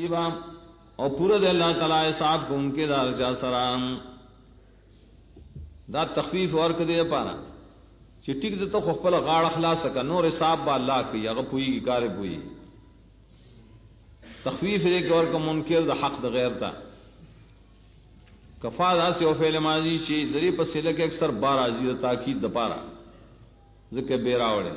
حسیبا اور پورا دے اللہ تعالی حساب کو ان کے دار چا سلام دا تخفیف ورک دے پارا چې ټیک د تو خپل غاړه خلاص کا نور حساب با الله کوي هغه پوي کی کار پوي تخفیف دې کور کو منکر د حق د غیر تا کفا ذات او فعل ماضی چې ذری په سله کې اکثر 12 ازیه تاکید د پارا ذکر به راوړل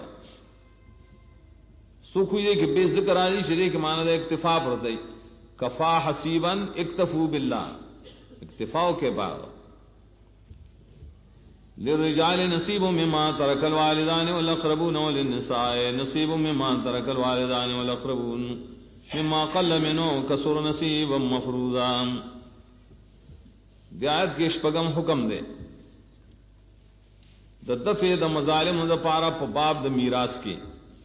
سو کوی دې کې به ذکر راځي چې کې معنی د اکتفا پر دی کفا حسیبا اکتفو بالله اکتفاء کے بعد للرجال نصیب مما ترک الوالدان والاقربون وللنساء نصیب مما ترک الوالدان والاقربون مما قل منه کثر نصیبا مفروضا دیات کے شپغم حکم دے د دفع د مظالم د پارا په باب د میراث کې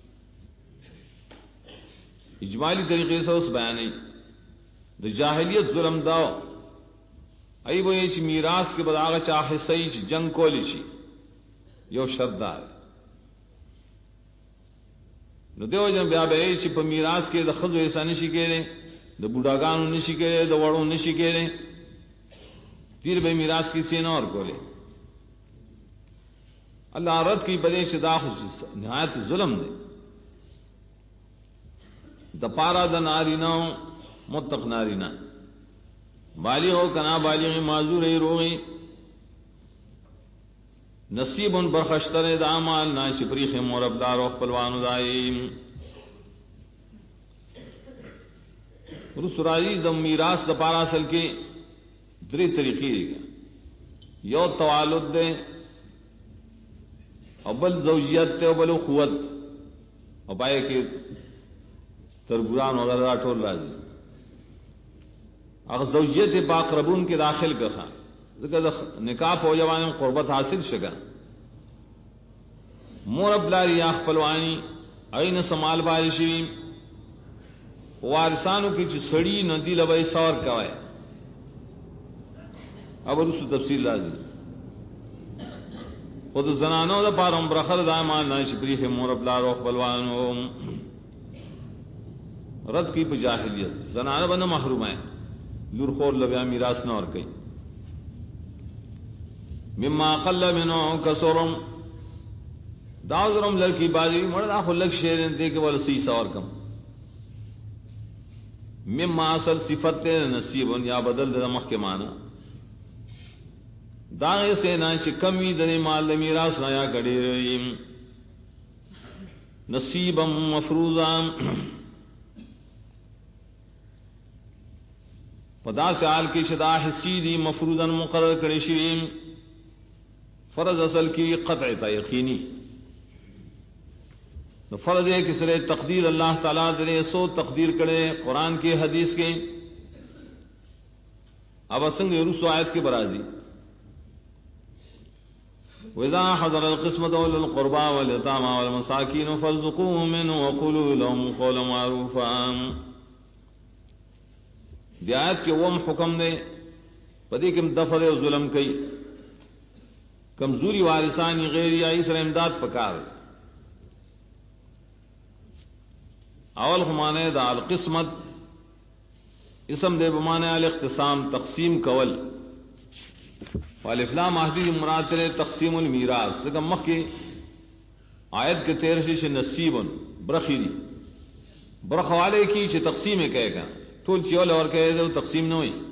اجمالی طریقے سے اس بیان د جاہلیت ظلم داو ای وای چې میراث کې بداغه چا حصہ چې جنگ کولی شي یو شردار نو دیو جن بیا به چې په میراث کې د خزو حصہ نشي کېږي د بوډاګانو نشي کېږي د وړو نشي کېږي تیر به میراث کې سین اور کولې اللہ رد کی بدے سے داخل نہایت ظلم دے د پارا د نارینا متق نارینا بالغ کنا بالغ معذور روغی نصیب برخشتر دامال ناشپریخ مربدار و خپلوان دائم رسرائی د میراث د پارا اصل کے دری طریقے یو توالد دے اول زوجیت تے اول قوت اور پائے کہ تربوران وغیرہ ٹول راضی اگر زوجیت باقربون کے داخل کا خان ذکر نکاح ہو جوان قربت حاصل شگا مورب لاری یا خپلوانی این سمال بارشی وارثانو کی چ سڑی ندی لبئی سور کوي اب رسو تفصیل لازم خود زنانو دا پارم برخر دائمان نائش بریخ مورب لارو خپلوانو رد کی پہ جاہلیت زنانو بنا محروم ہے لور خور لبیا میراث نہ اور کئی مما قل منو کسرم داؤزرم لڑکی بازی مردا خلق شیرن دے کے والا سیسا اور کم مما اصل صفت نصیب یا بدل دمخ کے معنی داغے سے نہ کمی دنے مال میراث نیا کڑی نصیبا مفروضا پدا سے آل کی شدا حصی دی مفروضا مقرر کرے شویم فرض اصل کی قطع تا یقینی فرض ہے کہ سرے تقدیر اللہ تعالیٰ دے سو تقدیر کرے قرآن کے حدیث کے اب اسنگ رسو آیت کے برازی وَإِذَا حَضَرَ الْقِسْمَةُ أُولُو الْقُرْبَى وَالْيَتَامَى وَالْمَسَاكِينُ فَارْزُقُوهُم مِّنْهُ وَقُولُوا لَهُمْ قَوْلًا مَّعْرُوفًا دیات کے وم حکم دے پدی کم دفر و ظلم کئی کمزوری وارثانی غیر آئی سر امداد پکار اول خمانے دا القسمت اسم دے بمانے الاختصام تقسیم کول والافلام احدی مراد چلے تقسیم المیراث سکم مخ کی آیت کے 13 نصیب برخیری برخ والے کی چھ تقسیم کہے گا ټول چې ول اور کہے تقسیم نہ ہوئی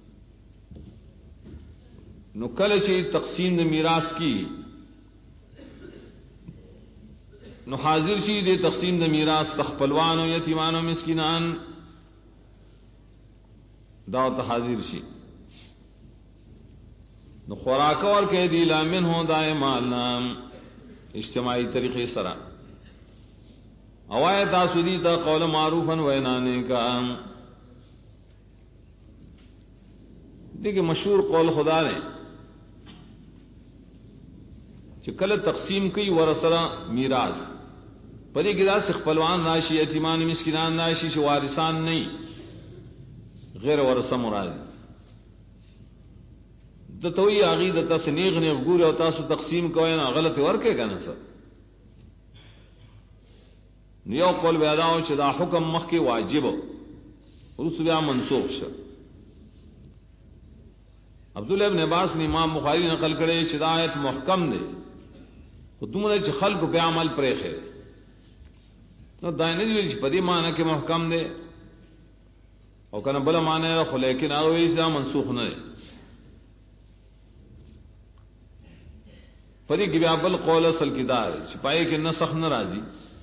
نو کله چې تقسیم د میراث کی نو حاضر شي د تقسیم د میراث تخپلوان او یتیمان او مسکینان دا ته حاضر شي نو خوراک اور کہہ دی لامن ہو دائے مالنا اجتماعی طریقے سرا اوائے تاسودی تا قول معروفا وینانے کا دیکھیں مشہور قول خدا نے چکل تقسیم کی ورسرا میراث پری گرا سکھ پلوان راشی یتیمان مسکینان راشی سے وارثان نہیں غیر ورثہ مراد دتوئی آغی دتا سنیغ نے گور او تاسو تقسیم کوئے نا غلط ورکے کا نا سر نیو قول بیاداؤ چدا حکم مخ کے واجب رس بیا منسوخ شو. عبداللہ ابن عباس نے امام بخاری نقل کرے شدایت محکم دے تم نے خلق پہ عمل پریخ ہے نو دائیں پدی معنی کے محکم دے اور کنا بلا معنی رکھو لیکن آگے اسلام منسوخ نہ دے پدی کی بیابل قول اصل کی دار سپاہی کے نسخ نہ راضی.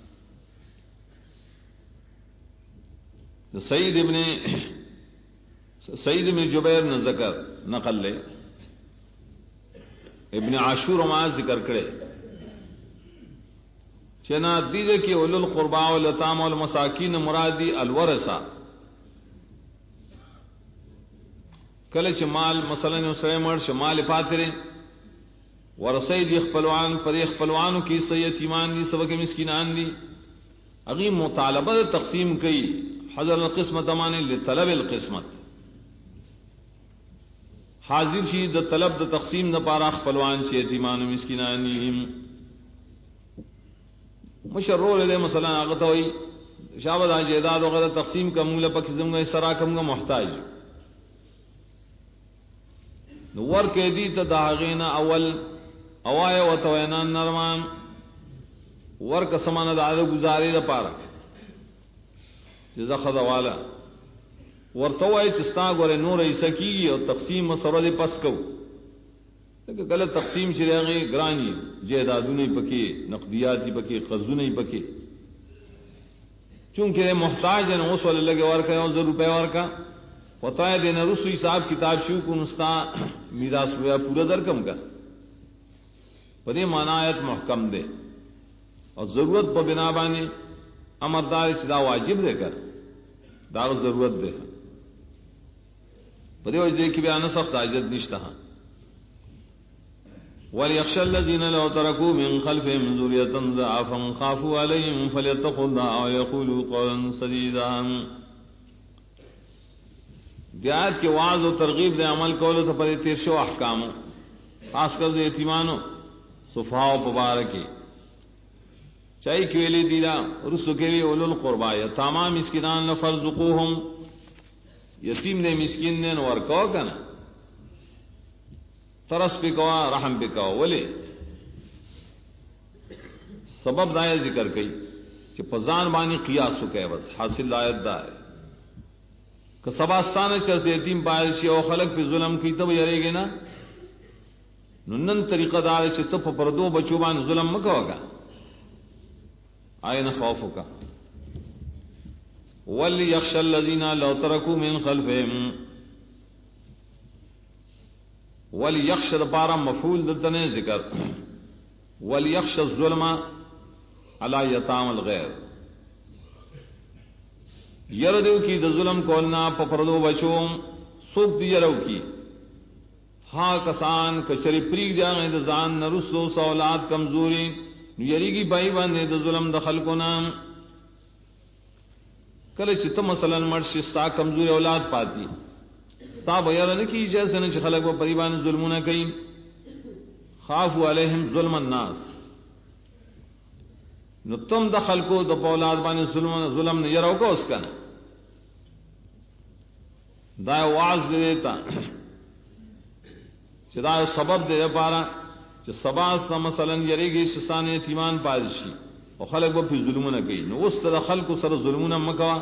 سعید ابن جبیر نے ذکر نقل لے ابن عاشور وما ذکر کرے چنا دیجے کہ اولو القربا والیتام والمساکین مرادی الورثہ کله چې مال مثلا یو سره مړ شمال فاتره ورثه دي خپلوان پر خپلوانو کې سې یتیمان دي سبق مسکینان دي اغي مطالبه تقسیم کوي حضر القسمت معنی لطلب القسمت حاضر شي د طلب د تقسیم نه پاره خپلوان چې یتیمان او مسکینان دي مشرور له مثلا هغه ته وي شابه د جیداد وغیرہ تقسیم کا مولا پک زمغه سرا کمغه محتاج نور کې دي ته داغینا اول اوای او توینا نرمان ور کا سمانه د عادت گزارې د پاره جزا خدا والا ورته وای چې ستا غره نور ایسکی او تقسیم مسره پس کو کہ غلط تقسیم شریعی گرانی جائیدادوں نہیں پکے نقدیات ہی پکے قرضوں نہیں پکے چونکہ محتاج ہے اس والے لگے اور کا 100 روپے اور کا پتہ ہے دینا رسو حساب کتاب شو کو نستا میراث ہوا پورا درکم کا پدی معنایت محکم دے اور ضرورت پر بنا بانے امردار صدا واجب دے کر داغ ضرورت دے پدی وجہ دے کہ بیان سخت حاجت نشتا وَلْيَخْشَ الَّذِينَ لَوْ تَرَكُوا مِنْ خَلْفِهِمْ ذُرِّيَّةً ضَعَافًا خَافُوا عَلَيْهِمْ فَلْيَتَّقُوا اللَّهَ وَيَقُولُوا قَوْلًا سَدِيدًا. دیات کے وعظ و ترغیب دے عمل کولو تو پر تیرشو احکام خاص کر دے یتیمانو صفحاء مبارکی چاہی کیولی دیلا رسو کیوی اولو القربا یتاما مسکنان لفرزقوہم یتیم دے مسکین دے نورکو کنا ترس پہ کوا رحم پہ کوا ولی سبب دایا ذکر کئی کہ پزان بانی قیاس ہو کہ بس حاصل دایت دا ہے کہ سباستان شرط یتیم پائشی او خلق پہ ظلم کی تب یرے گے نا نن طریقہ دار سے تب پردو بچو بان ظلم مکہ ہوگا آئے نہ خوف کا وَلْيَخْشَ الَّذِينَ لَوْ تَرَكُوا مِنْ خَلْفِهِمْ وَلْيَخْشَ دپارا مفعول دتنے ذکر وَلْيَخْشَ الظُّلْمَ عَلَى يَتَامَ الْغَيْرِ یردو کی د ظلم کولنا پپردو بچوم سوک دی یرو کی ہاں کسان کشری پریگ جاگے د زان نرسو سولاد کمزوری یری کی بائی باندے د ظلم دخل کو نام کله چې ته مثلا مرشي ستا کمزوري اولاد پاتی ستا بیان نه کی جیسے نه خلق په پریبان ظلمونه کوي خافوا علیہم ظلم الناس نو تم دخل کو د اولاد باندې ظلم نه یراو کو اس کا دا واعظ دیتا چې دا سبب دی لپاره چې سبا مثلا یریږي شستان یتیمان پادشي او خلق په ظلمونه کوي نو اوس ته خلق سره ظلمونه مکوا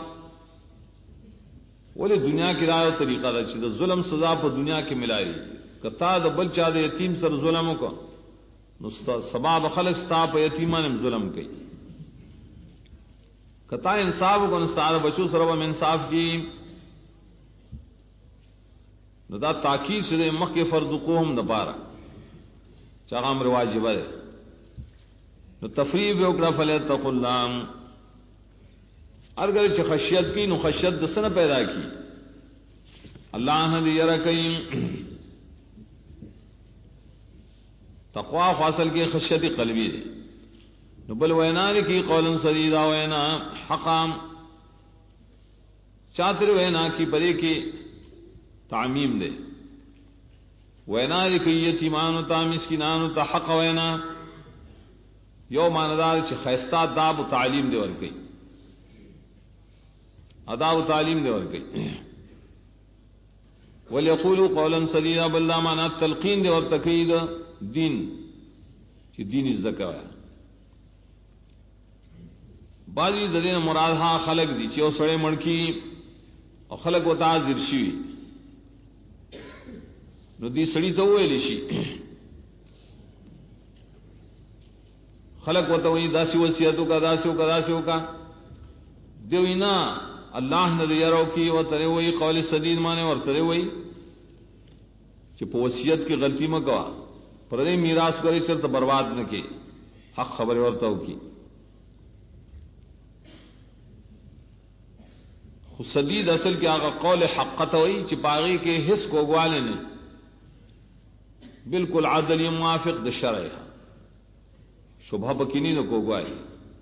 ولی دنیا کی رائے طریقہ دا چې د ظلم سزا په دنیا کې ملایي کتا د بل چا د یتیم سره ظلم وکړه نو سبب خلق ستا په یتیمانم ظلم کوي کتا انصاف کو نستار بچو سره و انصاف کی نو دا تاکید سے مکه فرضقوهم دپارا چاغه امر واجب ہے نو تفریب وکړه فلیتقوا الله اگر چې خشیت کی نو خشیت د سنه پیدا کی الله نه دی یرا کین تقوا فاصل کی خشیت قلبی دی نو بل وینا کی قولا سدیدا وینا حقام چاتر وینا کی پرے کی تعمیم دے وینا کی یتیمان تا مسکینان تا حق وینا یو ماندار چې خیستا داب تعلیم دی ورکی ادا و تعلیم دے ورکی ولیقولوا قولا سدیدا بلدا مانا تلقین دے اور تقید دین چی دین الزکایا بعضی دین مراد ہاں خلق دی چی او سڑے مڑکی او خلق و تعذر شوی نو دی سڑی تو ویلی شی خلق و توئی داسی وصیتوں کا داسیوں کا دیوئی نا اللہ نے دیارو کی و ترے وہی قول سدید مانے اور ترے وہی کہ وصیت کی غلطی میں گوا پردے میراث کو صرف تو برباد نہ کی حق خبر اور تو کی سدید اصل کے آگا قول حقت ہوئی چپاغی کے حص کو گوالے نے بالکل عادل موافق دشرع ہے شبہ بکینی نہ کو گوائی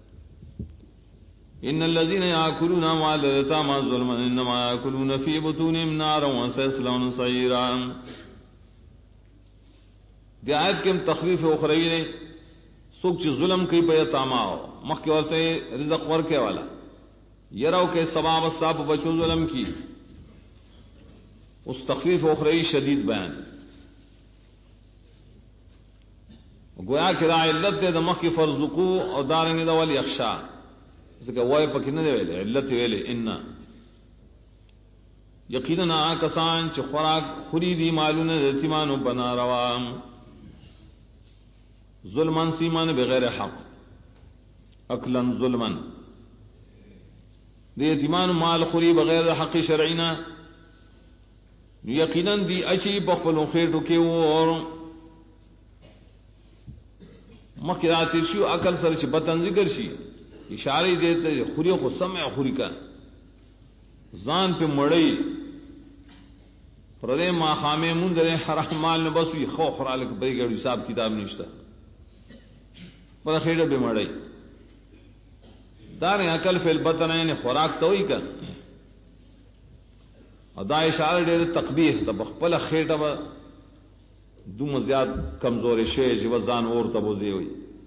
ان الذين ياكلون اموال اليتامى ظلما انما ياكلون في بطونهم نارا وسيصلون سعيرا دی آیت کے تخفیف اخروی نے سوچ ظلم کی پہ یتاما ہو مخ کے ورتے رزق ورکے والا یرو کے ثواب استاپ بچو ظلم کی اس تخفیف اخروی شدید بیان گویا کرا علت دے دمخ کی فرزقو اور دارنگ دا والی اخشا کہ وہ پکی نہ دے ویلے علت ویلے ان یقینا کسان چ خوراک خریدی مالون یتیمان بنا روام ظلمن سیمان بغیر حق اکلن ظلمن دی یتیمان مال خری بغیر حق شرعینا یقینا دی اچھی بخلو خیر کے اور مخیراتی شو عقل سر چ بتن ذکر شی اشارے دیتے خوریوں کو سمع خوری کا زان پہ مڑئی پردے ما خامے مندرے حرام مال نے بس ہوئی خو خرال کے بری گڑی حساب کتاب نشتا پر خیڑے پہ مڑئی دار عقل فی البتن نے خوراک تو ہی کر ادا اشارے دے تقبیح تب خپل خیٹا با دوم زیاد کمزور شیش وزان اور تبوزی ہوئی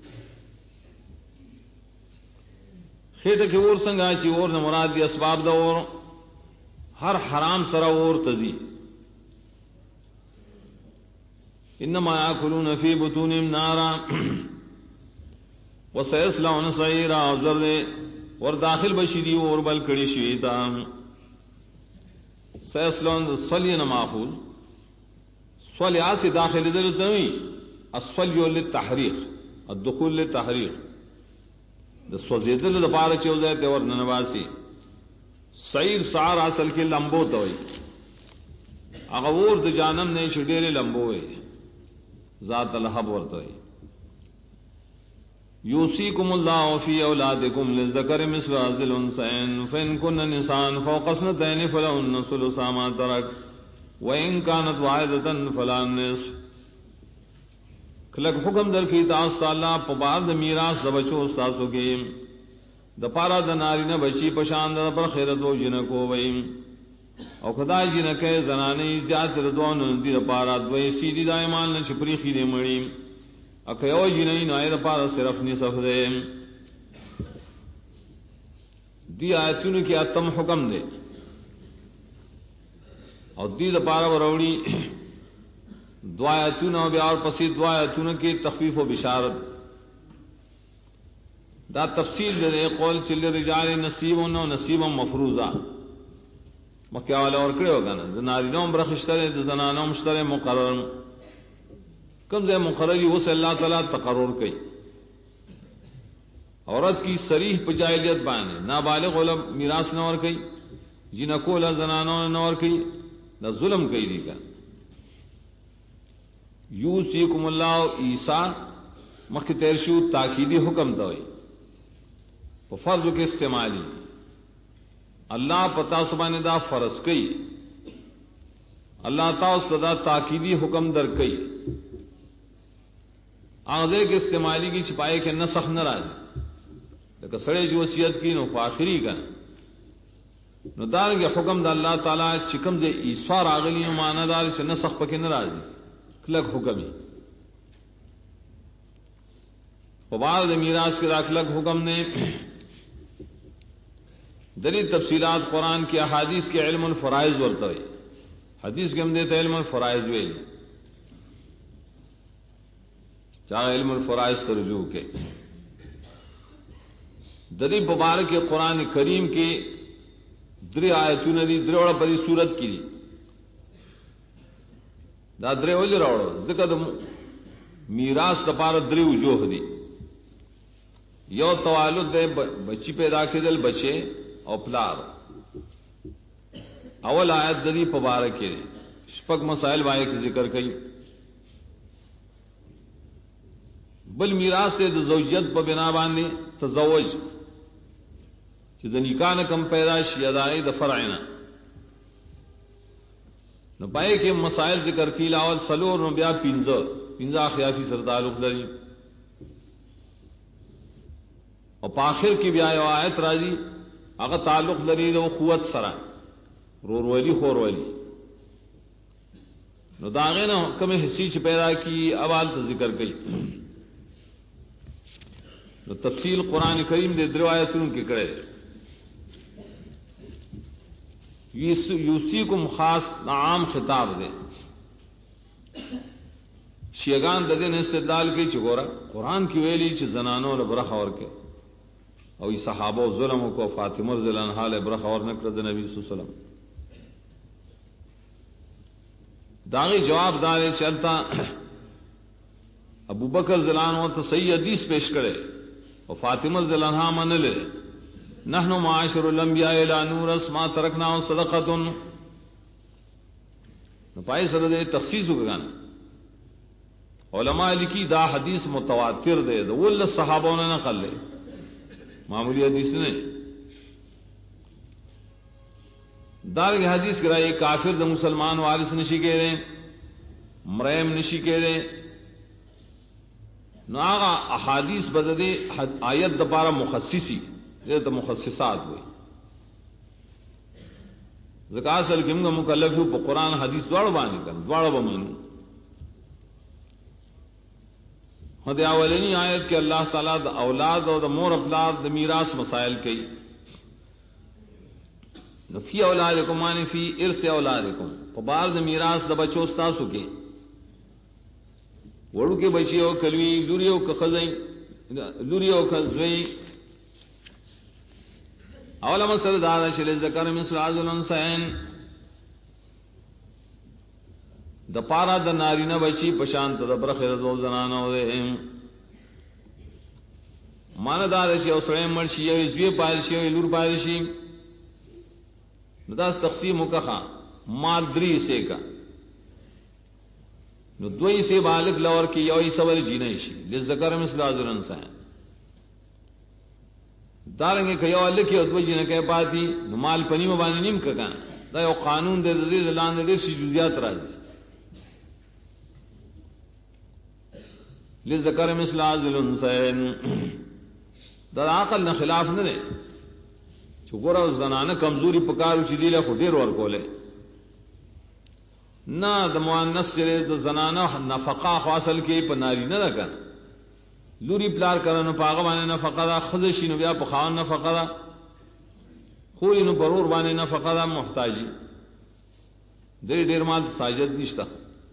خیٹا کی اور سنگا چی اور نے مراد دی اسباب دا اور ہر حرام سرا اور تزی انما یاکلون فی بطونہم نارا وسیصلون سعیرا اور داخل بشیدی اور بل کڑی شیطا سیصلون صلی ماخوذ صلی سے داخل دل تنوی الصلی للتحریق الدخول للتحریق د سوزیدل د پاره چوزه ته ور ننواسی سعیر سار اصل کې لمبو ته وي هغه ور د جانم نه شډېره لمبو وي ذات الحب ورته وي یوصیکم الله فی اولادکم للذکر مثل حظ الانثیین فإن کن نساء فوق اثنتین فلهن ثلث ما ترک وإن كانت واحدة فلا النصف کلک حکم در کی تاس اللہ پبار د میراث د بچو استاسو کے د پارا د ناری نہ بچی پشان د پر خیرت و جن کو ویم او خدا جن کے زنانی زیات ردوان دی د پارا دوی سیدی دایمان نہ چپری خیرے مڑی اکیو جنئی نائر پارا صرف نصف دے دی آیتون کی اتم حکم دے اور دی د پارا وروڑی دعایتون و بیار پسی دعایتون کی تخفیف و بشارت دا تفصیل دے قول چل رجال نصیب و نصیب مفروضہ مکیا والا اور کڑے ہوگا نا نارینوں برخشتر زنانوں مشتر مقرر کم سے مقرری وہ سے اللہ تعالیٰ تقرر کی عورت کی صریح پجائلیت بانے نابالغ علم میراث نہ اور کی جنکو لا زنانوں نہ اور کی نہ ظلم کی دی کا یوصیکم اللہ عیسیٰ مخ تیرشو تاکیدی حکم دوئی تو فرض کے استعمالی اللہ پتا سبحانہ دا فرض کئی اللہ تعالی صدا تاکیدی حکم در کئی آغازے کے استعمالی کی چھپائے کے نسخ نہ راج لیکن سڑے جو وصیت کی نو آخری کا نو دار کے حکم دا اللہ تعالی چکم دے عیسوار آغلی معنی دار سے نسخ پکے نہ راج کلک حکمی وبعد میراث کے راکلک حکم نے دلیل تفصیلات قرآن کی احادیث کے علم الفرائض ورتے حدیث کے ہم دیتے علم الفرائض ویل چاہے علم الفرائض سے رجوع کے دلیل مبارک کے قرآن کریم کی درې آیتونه دي درې وړه په دې صورت کې دي دا درې ولې راوړو ځکه د میراث لپاره درې وجوه دي یو توالد دی بچی پیدا کېدل بچے او پلار اول آیت د دې په باره کې شپږ مسائل باندې ذکر کړي بل میراث د زوجیت په بنا باندې تزوج چې د نکاح نه کم پیدا شي ادائی د فرعنا نو پای کې مسائل ذکر کړي لاول سلور نو بیا پنځه خیافي سره تعلق لري او په اخر کې بیا یو آیت راځي هغه تعلق لري د قوت سره رورولي خورولي نو داغه نه کومه حصي چې پیدا کی اول ته ذکر کړي نو تفصیل قران کریم دے درو آیتوں کې کړي یوسیکم خاص عام خطاب دے شیگان د دین استدلال کی چگورا قرآن کی ویلی چ زنانوں له برخ اور کے او ای صحابہ ظلم کو فاطمہ رضی اللہ عنہا له برخ اور نکړه د نبی صلی الله علیه وسلم داغی جواب دار چلتا ابو بکر رضی اللہ عنہ ته صحیح حدیث پیش کرے اور فاطمہ رضی اللہ عنہا من لے نحن معاشر الانبیاء لا نورث ما ترکنا صدقۃ نو پای سره دې تخصیص وکړه علماء لکی دا حدیث متواتر دے دا ول صحابوں نے نقل لے معمولی حدیث نہیں دار کی حدیث کرائے کافر دا مسلمان وارث نشی کے رہے مریم نشی کے رہے نو آغا احادیث بددے آیت دا پارا مخصصی یہ تو مخصصات ہوئی ذکا اصل کم کا مکلف ہو پا قرآن حدیث دوڑ بانی کر دوڑ بمانو ہد اولینی آیت کہ اللہ تعالیٰ دا اولاد اور دا مور اپلاد دا میراث مسائل کی فی اولادکم معنی فی ارث اولادکم پبار دا میراث دا بچو ستاسو کے وڑو کے بچیو کلوی لوریو کا خزئی لوریو کا زوئی اولا مسئلہ دادا شل ذکر مثل حظ الانثیین د پارا د نارینه بچی پشانت د برخه د زنانو ده ماندار شي او سره مرشي او زوی پالشي او لور پالشي نو دا تقسیم وکړه مال درې سه کا نو دوی سے بالغ لور کی یو سوال جینې شي لذکر مثل حظ الانثیین دارنګ کيو لکه او دوی جنہ کې پاتې نو مال پنی باندې نیم کړه دا یو قانون د دې لاندې ډېر شي جزئیات راځي لذکر مثل حظ الانثیین دا عقل نه خلاف نه دی چې ګوره زنانه کمزوري پکارو چې دی له خډیر ور کوله نه د مؤنث سره د زنانه نفقه حاصل کې په ناری نه راکړه لوري پلار کرنه پاغه باندې نفقه دا خزشي نو بیا په خان نفقه دا خو نو برور باندې نفقه دا محتاجي ډېر مال ساجد نشته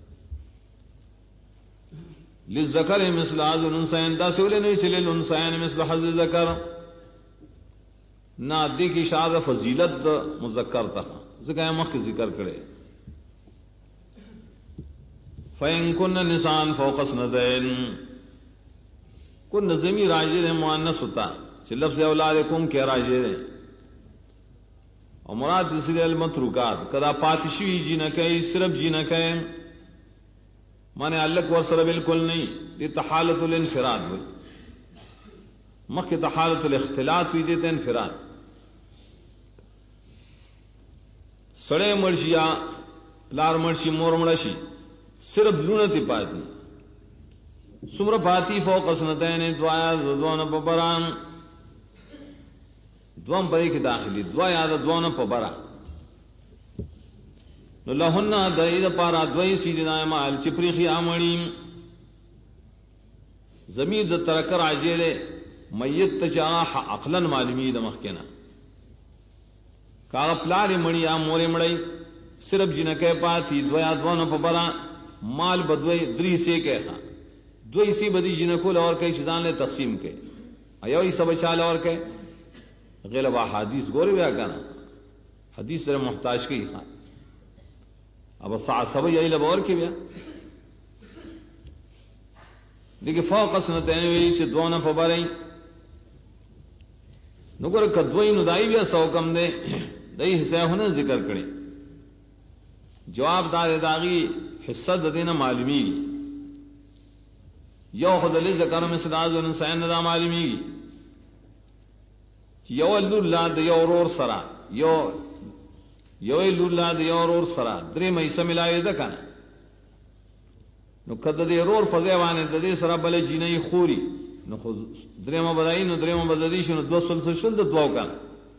للذکر مثل حظ الانثیین دا سولے نہیں چلے الانثیین مثل حظ الذکر نہ دی کی شاد فضیلت مذکر تھا ذکر مخ ذکر کرے فین کن نسان فوق اثنتین کن ضمیر راجر مؤنث ہوتا کہ لفظ اولادکم کے راجر اور مراد اصل المتروکات کدا پاتشوی جی نہ کہیں صرف جی نہ کہیں مانے علق ورسر بالکل نہیں یہ تحالت الانفراد ہوئی مخ کی تحالت الاختلاط ہوئی دیتے انفراد سڑے مرشیا لار مرشی مور مرشی صرف لونتی پاتی سمر پاتی فوق اسنتین دعایا دوان پبران دوان پری کی داخلی دعایا دوان پبران نو لهن داید پارا دوی سیدنا مال چپریخی آمڑی زمین دا ترکر عجیلے میت تچاہ عقلن معلومی دا مخینا کاغ پلاری مڑی یا مورے مڑی صرف جنکے پاتی دویا دوانو پا برا مال بدوئی دری سے کہ ہاں دوئی سی بدی جنکول اور کئی چیزان لے تقسیم کے ایوئی سب چال اور کے غیلبا حدیث گوری بیا کنا حدیث در محتاج کی ہاں اب سب یہی لب اور کی بیا دیکھیں فوق سنتین وی سے دوانو پا برئی نگر کدوئی ندائی بیا سو کم دے دئی حصہ ہونا ذکر کریں جواب دار داغی حصہ دینا معلومی یو خود علی ذکر میں صداز و نسائن دا معلومی یو اللہ دا یو رور سرا یو اللہ دا یو رور سرا درے میسا ملائی دا کنا نو کد دے رور فضیوانے دا دے سرا بلے جینئی خوری نو خود درے مبدائی نو درے مبددیش نو دو سلسل دا دواو کنا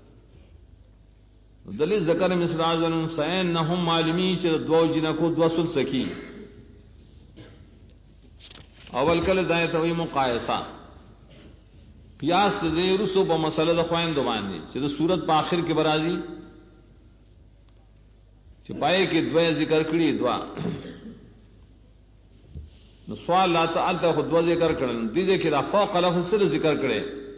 دلیل ذکر مثل آزن سین نہم معلومی چھ دو جنکو دو سلسکی اول کل دایت ہوئی مقایسہ قیاس دے رسو پا مسئلہ دا خوائن دو باندی چھ دا صورت پا آخر کے برازی چھ پائے کہ دوے ذکر کری دوا نو سوال لا تعالتا خود دو ذکر کرن دیدے کہ دا فوق لفظ سر ذکر کرے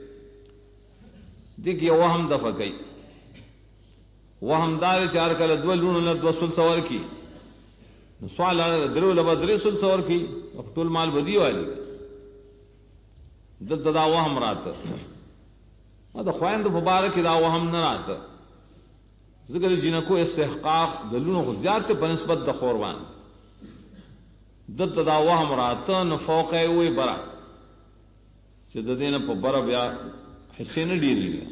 دیکھئے وہ ہم دفع کئی وہ ہمدار چار کل دو لون دو سل سور کی سوال درو لبا درے سل سور کی ٹول مال بدی والی دل دا وہ ہم رات دا خوائن دا مبارک دا وہ ہم نہ رات ذکر جنکو استحقاق دلون کو زیادت پر نسبت دا خوروان دل دا وہ ہم رات نہ فوق ہوئے برا چھ دین پا برا بیا حسین ڈیری گیا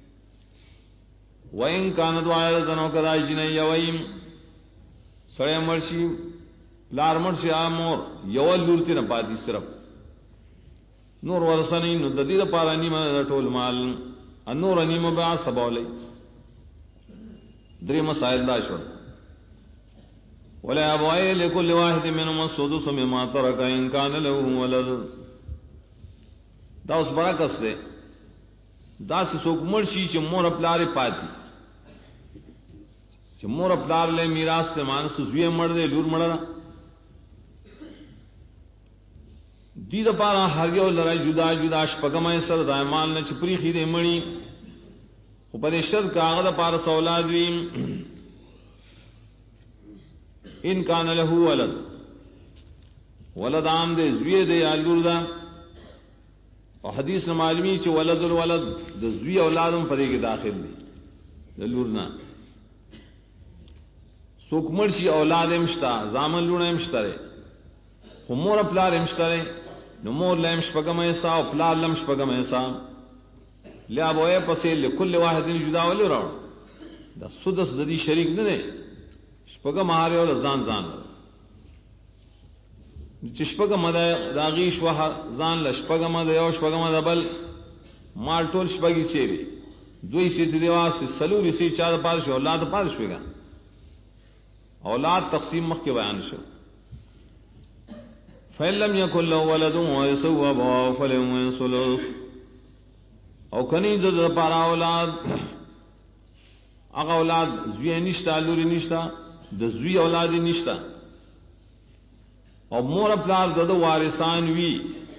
وَإِن كَانَتْ وَعَيَدَةً وَكَذَا جِنَيَّ وَإِم سڑے مرشی پلار مرشی آمور یول لورتی نہ پاتی صرف نور ورسنی نو ددید پارا نیمہ رٹول مال انور نیمہ بیا سبولی دری مسائل داشور وَلَا أَبْوَائِ لِكُلِّ وَاحِدٍ مِّنْهُمَا السُّدُسُ مِمَّا تَرَكَ إِن كَانَ لَهُ وَلَدٌ دا اس برعکس دے دا سے سوک مرشی چھ مور پلار پاتی چھ مور پلار لے میراث سے مانس زوی مڑ دے لور مڑا دی دا پارا ہر یو لرائی جدا جدا شپگمائے سر دائمان نے چپری خیدے مڑی خوپد شرد کا آغا دا پارا سولاد ویم ان کان لہو ولد ولد عام دے زوی دے یا لور دا اور حدیث نے معلومی چھ ولد الولد دا زوی اولادم پدے کے داخل دی دا لورنا سوک مرشی اولاد امشتا زامن لونا امشتا رے خو مور اپلار امشتا رے نو مور لیم شپگم ایسا او پلار لم شپگم ایسا لیا بوئے پسے لکل واحد جدا ولی رو دا سدس ددی شریک نہ دے شپگم آرے والا زان زان چشپگم دا غیش وحا زان لشپگم دا you شپگم the bill mall tool شپگی سیری دوی سی دیواسی سلوری سی چار پارش اولاد پارش ہوگا اولاد تقسیم مخ کے بیان شو فَإِن لَّمْ يَكُن لَّهُ وَلَدٌ وَيَرِثُهُ أَبَوَاهُ فَلَهُ الثُّلُثُ او کنی د پارا اولاد اغا اولاد زوی نشتا لوری نشتا د زوی اولادی نشتا او مور پلار د وارثان وی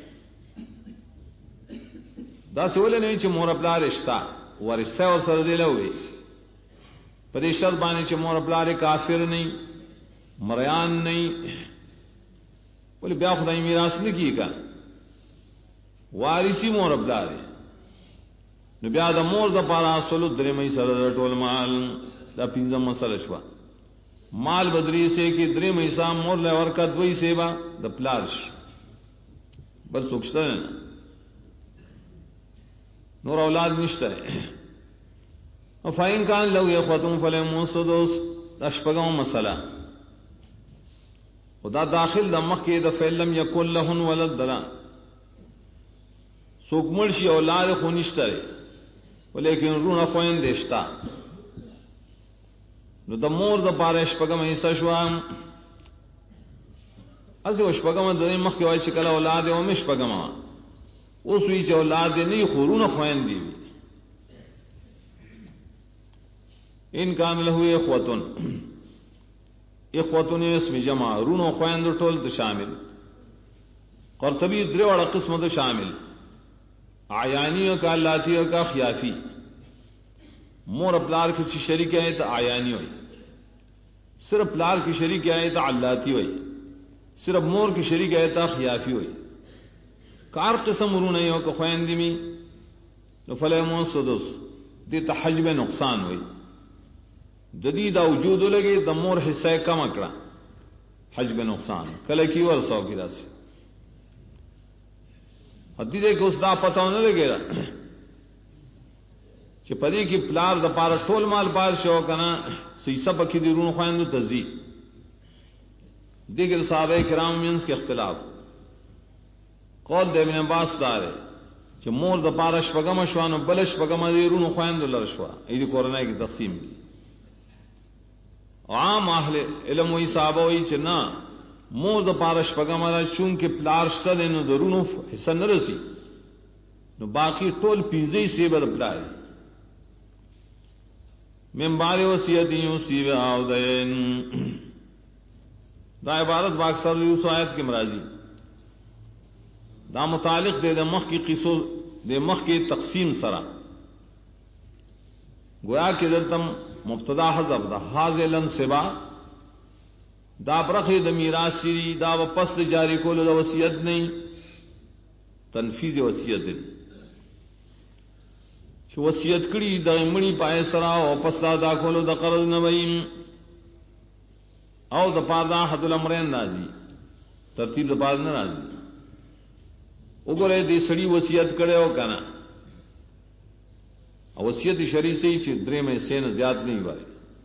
دا سوال نه چې مور پلار رشتہ ورثه او سره دی لوي په دې شرط باندې چې مور پلار کافر نه مریان نه ولې بیا خدای میراث نه کیږي وارثي مور پلار نو بیا د مور د پارا اصل درې مې سره ټول مال دا پینځه مسله شو مال بدری سے کہ درې مې سام مور له ورکا دوی سیوا د پلارش بل سوچتا ہے نور اولاد نشتا ہے فائن کان لو یخوتم فلهم السدس اشپگم مسئلہ خدا داخل د مخ کې د فلم یکل لهن ولد دلا سوک مرشی اولاد خو نشتا ہے ولیکن رون خوین دیشتا نو د مور د پاره شپگم ایسا شوام اسی و شپگم د مخ کې وای شکل اولاد او مش پگم اوس وی چې اولاد نه خورونه خوین دی ان کان له اخوتن، اخوتن اسم جمع، رونو خویند ټول ته شامل. قرطبی درې وړه قسمه ته شامل، عیانی کا لاتی کا خیافی. مور پلار کی شریک ہے تو عیانی ہوئی، صرف پلار کی شریک ہے تو علاتی ہوئی، صرف مور کی شریک ہے تو خیافی ہوئی. کار قسم رو نہیں ہو کہ خویندی میں فلمون سدس دی حجب نقصان ہوئی. جدید وجود لگے د مور حصہ کم اکڑا حجب نقصان کل کی ور سو کی راسی حدیث کہ اس دا پتہ نہ لگے گا کہ پدی کی پلار د پار ټول مال پار شو کنا سیسا پکی دی رون خویندو تزی. دیگر صحابہ کرام منس کے اختلاف. قول دے ابن عباس دارے کہ مور د پارش پگم شوانو بلش پگم دی رون خویندو لرشوا ایدی کورنائی کی تقسیم کی. عام اہل علم وی صحابہ وی چې نا مور د پارش پگم را چونکہ پلار شته دے نو درونو حصہ نہ رسی نو باقی ټول پینځه سی بد پلار من بعد وصیت یوصی و عودین. دا عبارت باکثر یوسف آیت کے مرازی دا متعلق دے مخ کی قصو دے مخ کی تقسیم سرا گویا کہ دلتم مبتدا حذف دا حاضلن سبا دا برخی دا میراث شری دا پس جاری کولو دا وصیت نہیں تنفیذ وصیت دن چې وصیت کړي د مړي پای سرا او پس دا کولو د قرض نه ویم او د پادا حد الامرین راځي ترتیب د پاز نه راځي. وګوره دې سړي وصیت کړو کنه او وصیت شرعي سي چې درې مې سین زیات نه وي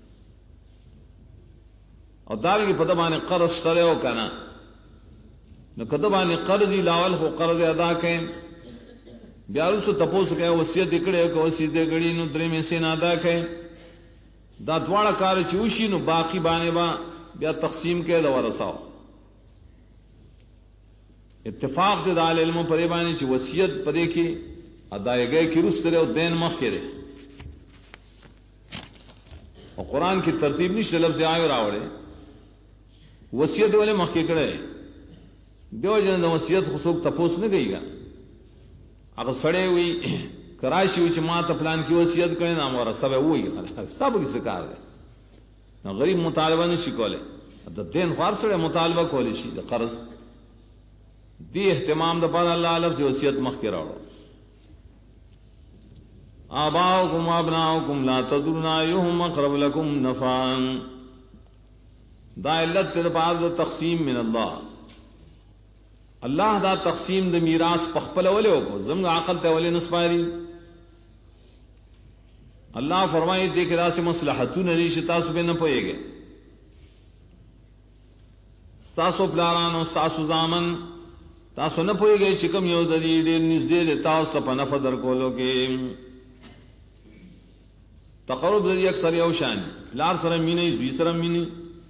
او دارنګه په دبانې قرض سره کنه نو کده باندې قرض لاول خو قرض ادا کړي بیا وروسته تاسو کې وصیت کړي او وصیت کړي نو درې مې سین ادا کړي دا دواړه کار چې وشي نو باقی باندې با بیا تقسیم کې دا ورساو. اتفاق دې د علم په باندې چې وصیت پدې کې ادایګي کې رسته او دین مخ کې او قرآن کی ترتیب نشته لفظ آیو راوړي وصیت ولې مخ کې کړي دیو جن د وصیت خصوص تپوس نه گئی گا هغه سړی وی کراشي چې ما ته پلان کې وصیت کړي نه مور سبب وای سب کی سکار ده نو غریب مطالبه نشي کوله د دین خار سره مطالبه کولی شي د قرض دی اهتمام د پر الله لفظ وصیت مخ کې راوړو. آباؤکم وابناؤکم لا تدرون ایهم اقرب لكم نفعا دا علت د بعض تقسیم من الله. اللہ دا تقسیم د میراث پخپل ولې وکړو زموږ عقل ته ولې نسپاری. اللہ فرمائے دې کې داسې مصلحتونه لري چې تاسو به نه پوهیږئ. تاسو پلارانو تاسو زامن تاسو نه پوهیږئ چې کوم یو د دې ډېر نږدې دی تاسو په نفع درکولو کې تقرب د دې اکثر یو شان پلار سره مینې زوی سره مینې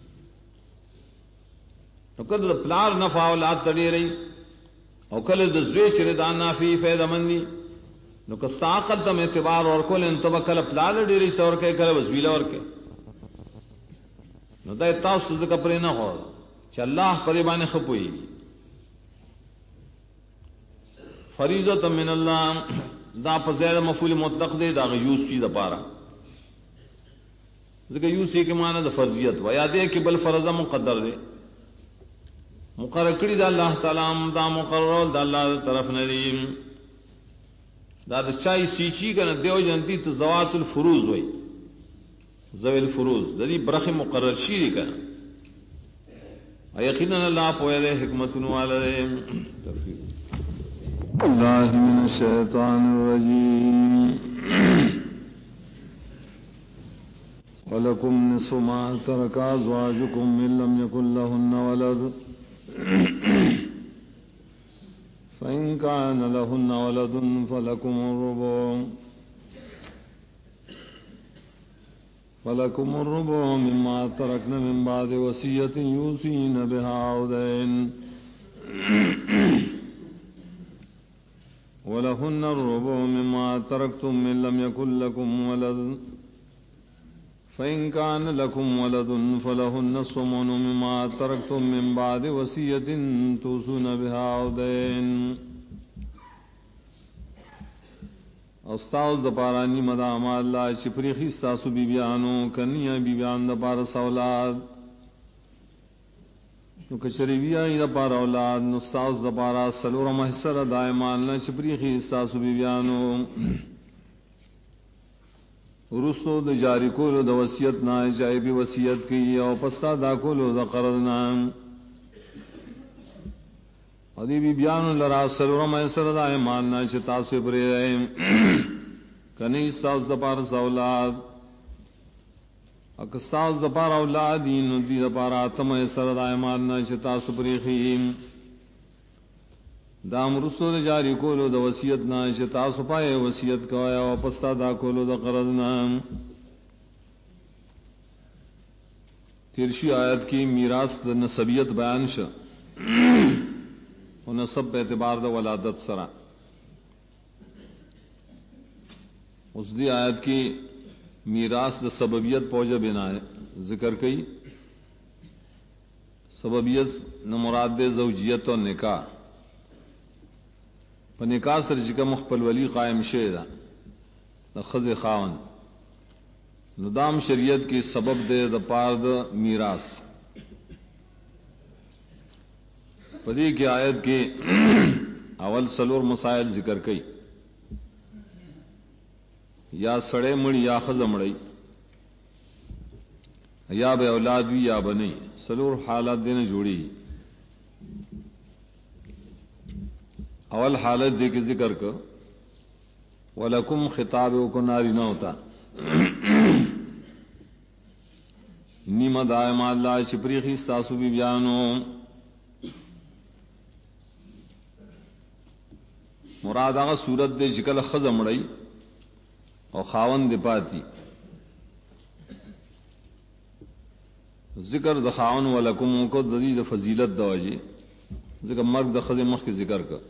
نو کله د پلار نفع اولاد تړي رہی او کله د زوی چې دا نافي فائدہ مندي نو که طاقت د اعتبار اور کول انتبه کله پلار ډېری سور کې کله وزویل اور کې نو دا تاسو ځکه پرې نه هو چې الله پرې باندې خپوي. فریضه من الله دا په زیاده مفعول مطلق دی دا یوز شي د پاره ځکه یوز کې معنی د فرضیت و یا دې کې بل فرض مقدر دی مقرر کړی دا الله تعالی دا مقرر د الله طرف نه دی. دا د چای سیچی کنه دیو جنتی ته زوات الفروز وای ذوی الفروز د دې برخه مقرر شي کنه یقینا الله په دې حکمتونو والے. الله من الشیطان الرجیم ولکم نصف ما ترك ازواجكم ان لم يكن لهن ولد فإن كان لهن ولد فلكم الربع مما تركن من بعد وصية يوصين بها أو دين ولهن الربع مما تركتم من لم يكن لكم ولد فإن كان لكم ولد فلهن الثمن مما تركتم من بعد وصية توصون بها أو دين. استاذ دپارانی مدام اللہ چپریخی ستاسو بی بیانو کنیا بی بیان دپار سولاد نو کچری بیانی دپار اولاد نو استاذ دپارا سلور محسر دائمان نا چپریخی ستاسو بی بیانو رسو د جاری کولو د وصیت نا جای بی وصیت کی او پستا دا کولو دا قرض نا ادی بی بیانو لرا سلور محسر دائمان نا چتاسو بری رہے کنی استاذ دپار سولاد اکستاذ دپار اولادین دی دپار آتم محسر دائمان نا چتاسو بری خیم دام رسو دا جاری کولو دا وصیت نا چتاسو پائے وصیت کوایا و پستا دا کولو دا قرض نا. تیرشی آیت کی میراث دا نسبیت بیان شا و نسب پہ اعتبار دا ولادت سرا. اس دی آیت کی میراث دا سببیت پوجا بنا ہے ذکر کئی. سببیت نمراد دے زوجیت و نکاح پا نکاح سر چکا مخپل ولی قائم شیدہ دا خز خاون ندام شریعت کی سبب دے دا پار دا میراث. پدی کی آیت کے اول سلور مسائل ذکر کئی یا سڑے مڑی یا خز مڑی یا بے اولاد بھی یا بنی سلور حالات دینے جوڑی. اول حالت دے کے ذکر کر وَلَكُمْ خطاب کو ناری نہ ہوتا نیمہ دائم اللہ چپریخی ستاسو بی بیانو مراد آغا صورت دے چکل خز مڑی اور خاون دے پاتی. ذکر دا خاون وَلَكُمْ کو ددی دا فضیلت دا وجی ذکر مرگ دا خز مخ کی ذکر کر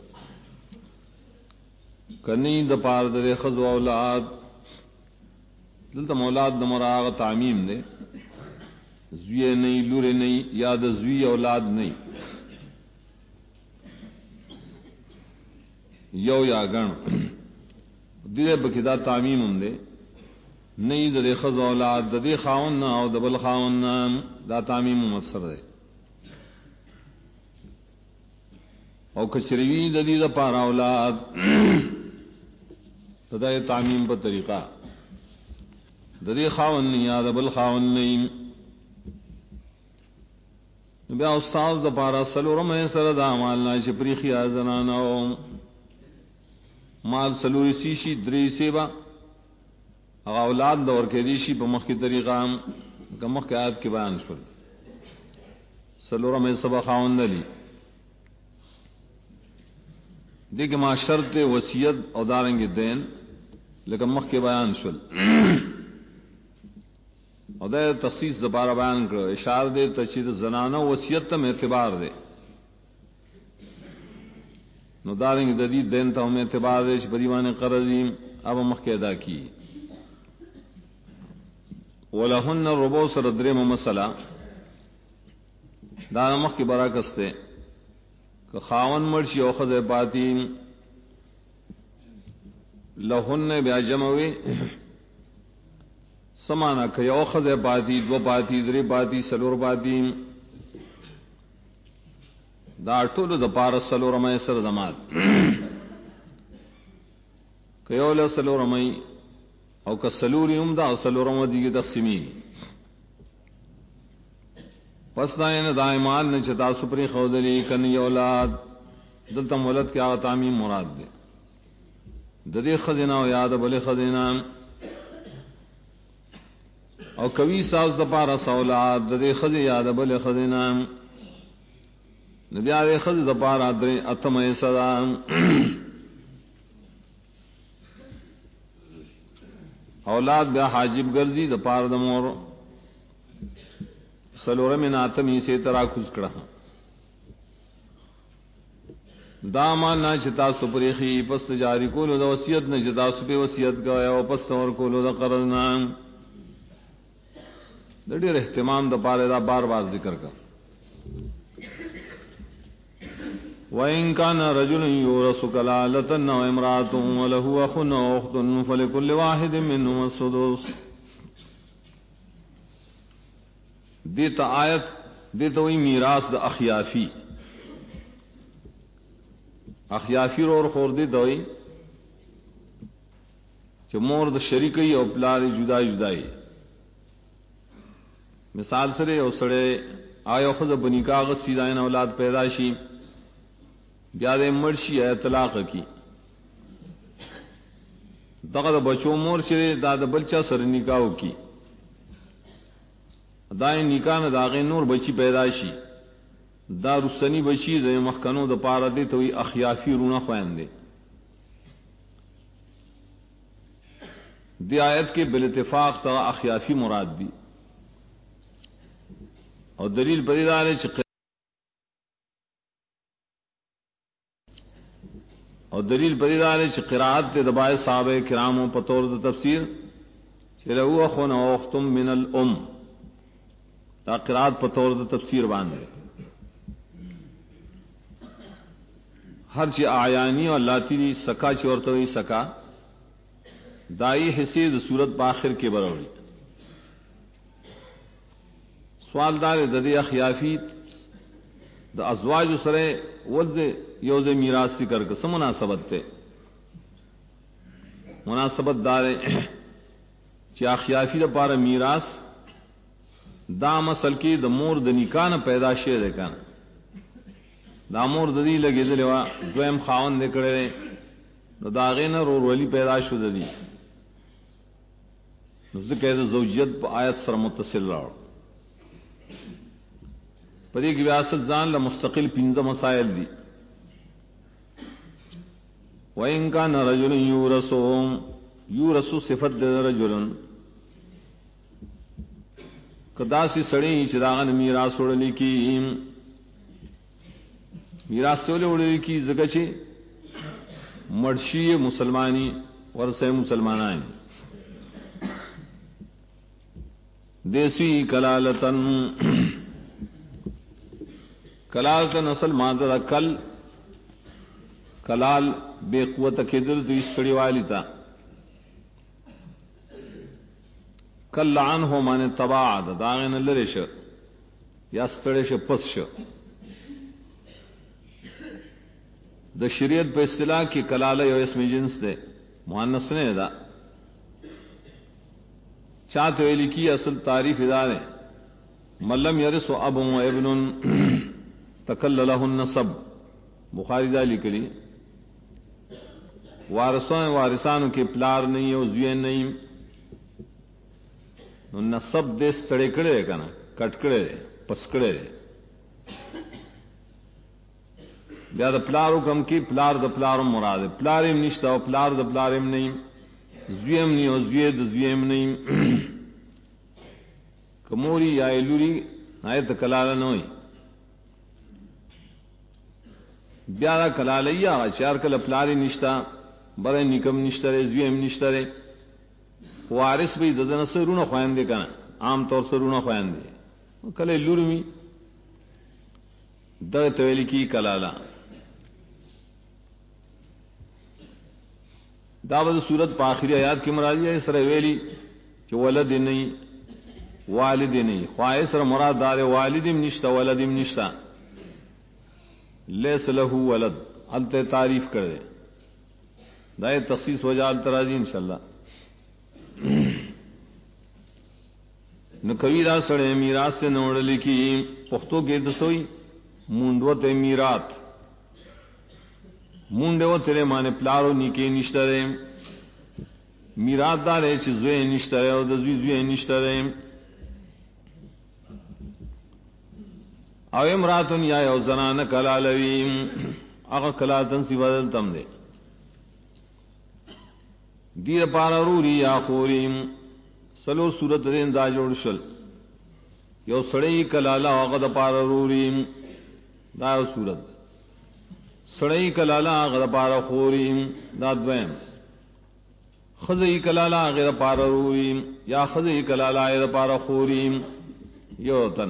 کنی دا پار دے خز و اولاد دلتا مولاد دا مراغ تعمیم دے زوی نہیں لورے نہیں یا دا زوی اولاد نہیں یو یا گن دے بکدا تعمیم ہم دے نہیں دا خز و اولاد دا دے خاون نا او دا بل خاون نا دا تعمیم مصر دے او کچریوی دا دی دا پارا اولاد تدا تعمیم پر طریقہ ددی خاون نہیں یا دبل خاون نہیں بیا استاذ دا پارا سلورم سر دا مالنا چپریخی آزنانا مال سلوری سیشی دری سیبا اگا اولاد دور کے دیشی پا مخ کی طریقہ کا مخ کے آیت کی بیان شل سلورم سبا خاون نلی دیکھ ما شرط وصیت او دارنگی دین لیکن مخ کے بیان شل او دے تخصیص دبارہ بیان کرو اشار دے تچید زنانہ وصیت تم اعتبار دے نو دارنگی ددید دین تا ہم اعتبار دے چھ پریوان قرضیم اب مخ کے ادا کی. وَلَهُنَّ الرُّبُعُ سر دریم مسئلہ دانا مخ کی براکستے کہ خاون مرشی او خز پاتی لہن بیا جمعوی سمانا کہ یو خز پاتی دو پاتی دری پاتی سلور پاتی دا ټول د پار سلور مې سر دمات کہ یو له سلور مې او که سلوری هم دا سلور مې دیگه تقسیمی پس دائن دائمان نے چتا سپری خودری کنی اولاد دلتا مولد کیا تعمیم مراد دے ددی خزینہ و یاد بلے خزینہ او کوی ساز دپارا سولاد ددی خزی یاد بلے خزینہ ندی آدے خز دپارا دری اتم صدا اولاد بیا حاجب گرزی دپار دمور سلور میں ناتمی سے تراکز کڑا دامان نہ چتا سپریخی پست جاری کولو دا وصیت نہ چتا سپے وصیت گایا و پست اور کولو دا قرض نام ډېر اهتمام د پاره دا بار بار ذکر کا. وَإِن كَانَ رَجُلٌ يُورَثُ كَلَالَةً أَوْ امْرَأَةٌ وَلَهُ أَخٌ أَوْ أُخْتٌ فَلِكُلِّ وَاحِدٍ مِّنْهُمَا السُّدُسُ. دیتا آیت دیتا ہوئی میراث دا اخیافی اور خور دیتا ہوئی کہ مور دا شریکی او پلاری جدائی جدائی. مثال سرے او سڑے آیا خود بنی کاغذ سیدائن اولاد پیداشی بیاد مرشی ہے طلاق کی دغه د بچو مور چې دا د بلچا سره نکاح کی دای نکاح نه داغه نور بچی پیدا شي دا رسنی بچی د مخکنو د پاره دی ته وی اخیافی رونه خويندې. دی آیت کے بالاتفاق تا اخیافی مراد دی اور دلیل پریدار چ قرات تے دبائے صحابہ کراموں پطور د تفسیر چلو اخون او اختم من الام تا قرات پطور د تفسیر باندې ہر چی آیانی اور لاتی سکا چورتوی سکا دائی حصے د صورت باخر کے بروڑی. سوال دار ددی اخیافی د ازواج سرے ولز یوز میراث ذکر کا سم مناسبت تے مناسبت دار چی اخیافی دا پارا میراث دا مسل کی د مور د نکاح نه پیدا شے دے کنا دا مور د دی لگے دلوا دویم خاون نکڑے نو داغے نہ رور ولی پیدا شو دی ذکر زوجیت پا آیت سر متصل راڑ پر ایک ویاست زان لمستقل پینزہ مسائل دی. وَإِن كَانَ رَجُلٌ يُورَثُ صفت دے رجل کدا سی سڑی چراغن میراث وڑلی کی میراث وڑلی کی زگہ چھ مرشی مسلمانی ورثہ مسلمانان دیسی کلالتن کلالتن اصل مادہ کل کلال بے قوت کدر تو اس کڑی والی تا کل لعن ہو مانے تباعد داغن لرش یا ستڑش پسش دا شریعت پہ اصطلاح کی کلالہ یو اسم جنس دے مؤنث نے دا چاہتے ہوئے لکھی اصل تعریف ادارے ملم یرس و اب و ابن تکللہ النصب بخاری دا لکلی وارثانوں کے پلار نہیں او زوین نہیں نصب دے ستڑے کڑے رہے کنا کٹ کڑے رہے پس کڑے رہے بیا دا پلارو کم کی پلار دا پلارم مراد ہے پلارم نشتا او پلار دا پلارم نہیں زویم نہیں او زوید زویم نہیں کموری یا ایلوری آیت کلالا نوئی بیا دا کلالا یا چار کل پلاری نشتا برے نکم نشتا رے زویم نشتا رے وارث بھی ددن سے رونا خوائن دے کنا عام طور سے رونا خوائن دے کلے لورمی در تویلی کی کلالا دعوت صورت پا آخری آیات کی مرادی ہے سر ویلی کہ ولد نہیں والد نہیں خواہ سر مراد دار والدم نشتا ولدم نشتا لیس لہو ولد الت تعریف کر دے دائے تخصیص وجال ترازی انشاءاللہ. نکویرہ سڑے میراث سے نوڑلی کی پختوں کے دسوئی مونڈوت میرات مونڈے و تیرے مانے پلارو نیکے نشترے میرات دارے چھ زوے نشترے او دزوی زوے نشترے او امراتن یا او زنان کلالویم اغا کلالتن سی بدل تم دے دیر پارا روری یا خوریم سلو صورت دین دا جوڑ شل یو سڑی کلالا اغا دا پارا روریم دا یو صورت سڑی کلالا اغا دا پارا خوریم دا دویم خزی کلالا غیر پار رویم یا خزی کلالا غیر پار خوریم یو تن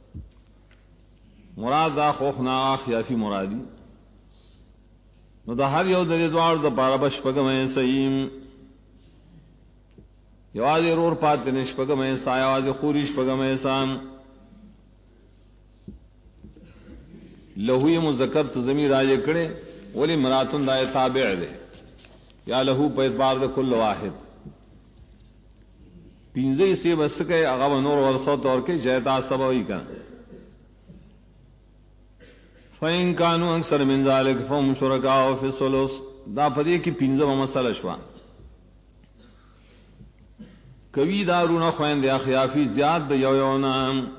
مراد دا خوخنا خیافی مرادی نو دا هر یو دری دوار دا پارا بشپگم ایسایم یواز رور پاتن شپگم ایسا یواز خوری شپگم ایسام لہوی مذکر تو زمین راجے کڑے ولی مراتن دا تابع دے یا لہو پیت بار دا کل واحد پینزے سے بس کے اغاب نور ورسو طور کے جیتا سبوی کا فَإِن كَانُوا أَكْثَرَ مِن ذَلِكَ فَهُمْ شُرَكَاءُ فِي الثُّلُثِ دا پدی کی پینزم مسئلہ شوا کوی دارون خوین دیا خیافی زیاد دا یو یونا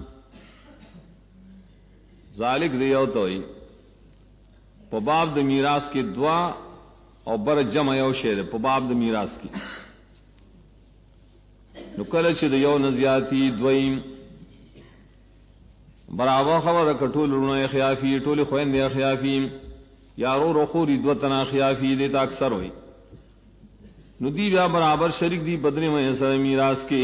ذالک دا یو توئی پا باب دا میراث کی دعا او بر جمع یو شیر پا باب دا میراث کی نو کلچ دا یو نزیاتی دوئیم برابر خبر کٹول رونو خیافی ٹول خوین دیا خیافی یا رو رخوری دوتنا خیافی دیتا اکثر ہوئی نو دی بیا برابر شریک دی بدری میں سر میراث کے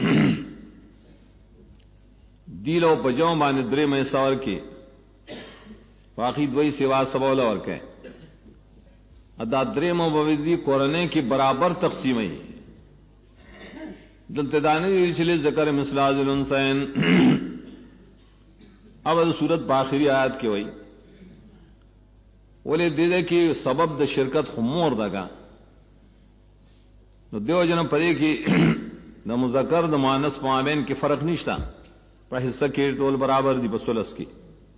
دیلو پجاؤں بانے درے میں سور کے باقی دوئی سوا سبولا اور کہ ادا درے موبدی قرنے کی برابر تقسیم ہے دلتدانی چلے ذکر مثلاذ الانسین اب صورت باخری آیات کی ہوئی ولی دے کی سبب د شرکت خمور دگا نو دیو جن پدے کی نہ مذکر نہ مؤنث معامین کے فرق نشتا پر حصہ کے ٹول برابر دی بسلس کی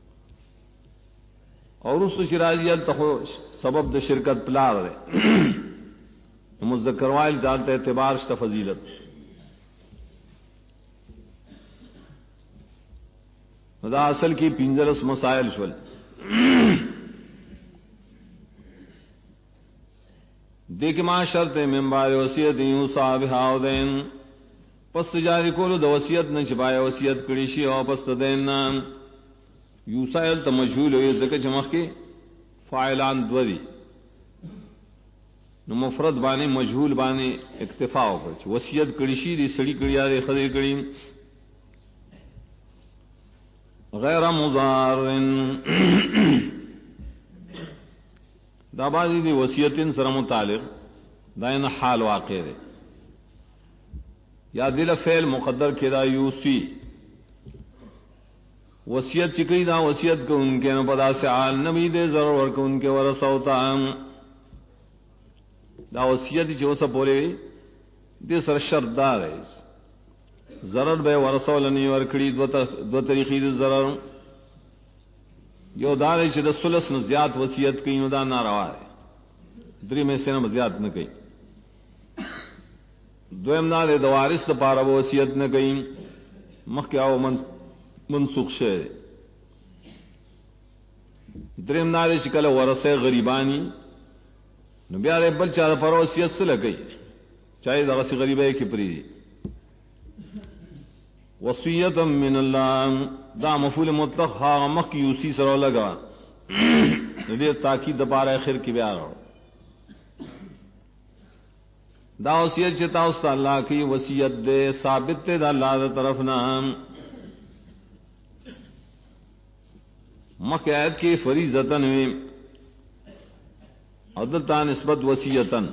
اور اس شراجیت تو سبب د شرکت پلار ہے مذکر وائل دالت اعتبار شت فضیلت دا اصل کی پنجرس مسائل شول دیکھ ما شرط منبار وصیت یوصا بها دین پس جاری کولو د وصیت نه چبای وصیت کړي شي او پس دین نام یوصا ال مجهول وي ځکه چې مخکې فاعلان دوی نو مفرد باندې مجهول باندې اکتفا وکړي وصیت کړي شي دي سړي کړي یا خدای کړي غیر مضار دا بازی دی وصیتن سره متعلق دائن حال واقع دے یا دل فعل مقدر کدا یوسی وصیت چکی دا وصیت کو ان کے پدا سے حال نبی دے ضرور کو ان کے ورثوتا دا وصیت جو سب بولے دے سر شرط دار ہے ضرر بے ورثول نی ورکڑی دو طریقې د ضرر یو دار چې د ثلث نه زیات وصیت کوي نو دا ناروا ہے درې میں سے نه زیات نه کوي دویم نه د وارث لپاره وصیت نه کوي مخکې او منسوخ شه دریم نه چې کله ورثه غریبانی نو بیا بل چا لپاره وصیت سره کوي چاہے دغه غریبه کې پری وصیت من اللہ دا مفعول مطلق ہا مخ یوسی سره لگا دې تاکید دوباره اخر کې بیا راو دا وصیت چې تاسو الله کی وصیت دې ثابت ده الله تر طرف نه مخ آیت کی فریضتن وی عدلتا نسبت وصیتن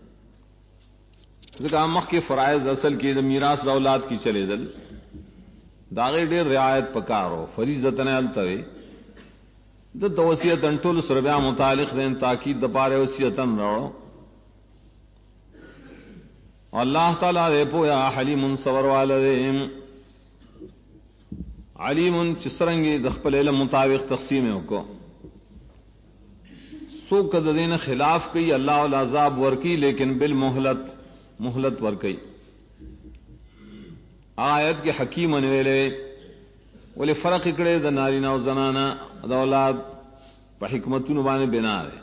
ذکر مخ کے فرائض اصل کی میراث اولاد کی چلے دل داغے ډیر رعایت پکارو فریضتن التوی د وصیتن ټول سره بیا متعلق دین تاکید د پاره وصیتن راو اللہ تعالی دے پویا حلیم صبر والدیم علیم چسرنگی دخپل علم مطابق تقسیم کو سو قدرین خلاف کی اللہ العذاب ورکی لیکن بالمہلت مہلت ورکی آیت کے حکیم انویلے ولی فرق اکڑے دا نارینا و زنانا دا اولاد پا حکمتون بانے بنا رہے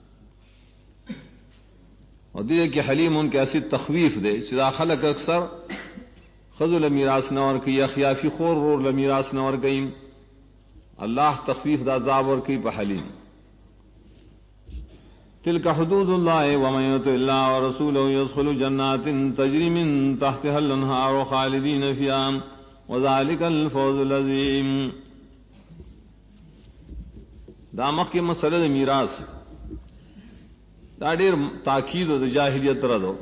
اور دیئے کہ حلیم ان کے ایسی تخویف دے چدا خلق اکثر خذو لمیراث نور کی یا خیافی خور رور لمیراث نور گئیم اللہ تخفیف دا عذاب ور کی پا حلیم تلك حدود الله ومن يطع الله ورسوله يدخل جنات تجري من تحتها الانهار خالدين فيها وذلك الفوز العظيم. دا مخ کې مسله د میراث دا ډېر تاکید او د جاهلیت رادو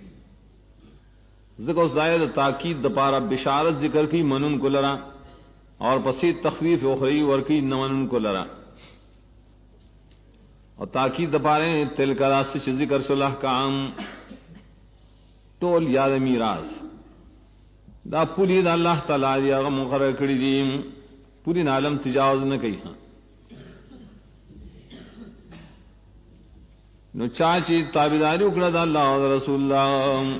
ذکر زائد تاکید د پارا بشارت ذکر کی منن کو لرا اور پسې تخفیف اخری ورکی نمن کو لرا اور تاکید دپارے تل کا راست سے ذکر صلاح کام ٹول یاد میراث دا پوری دا اللہ تعالی یا مقرر کړی دي پوری عالم تجاوز نہ کوي. ہاں نو چاچی تابعداری وکړه دا الله او رسول الله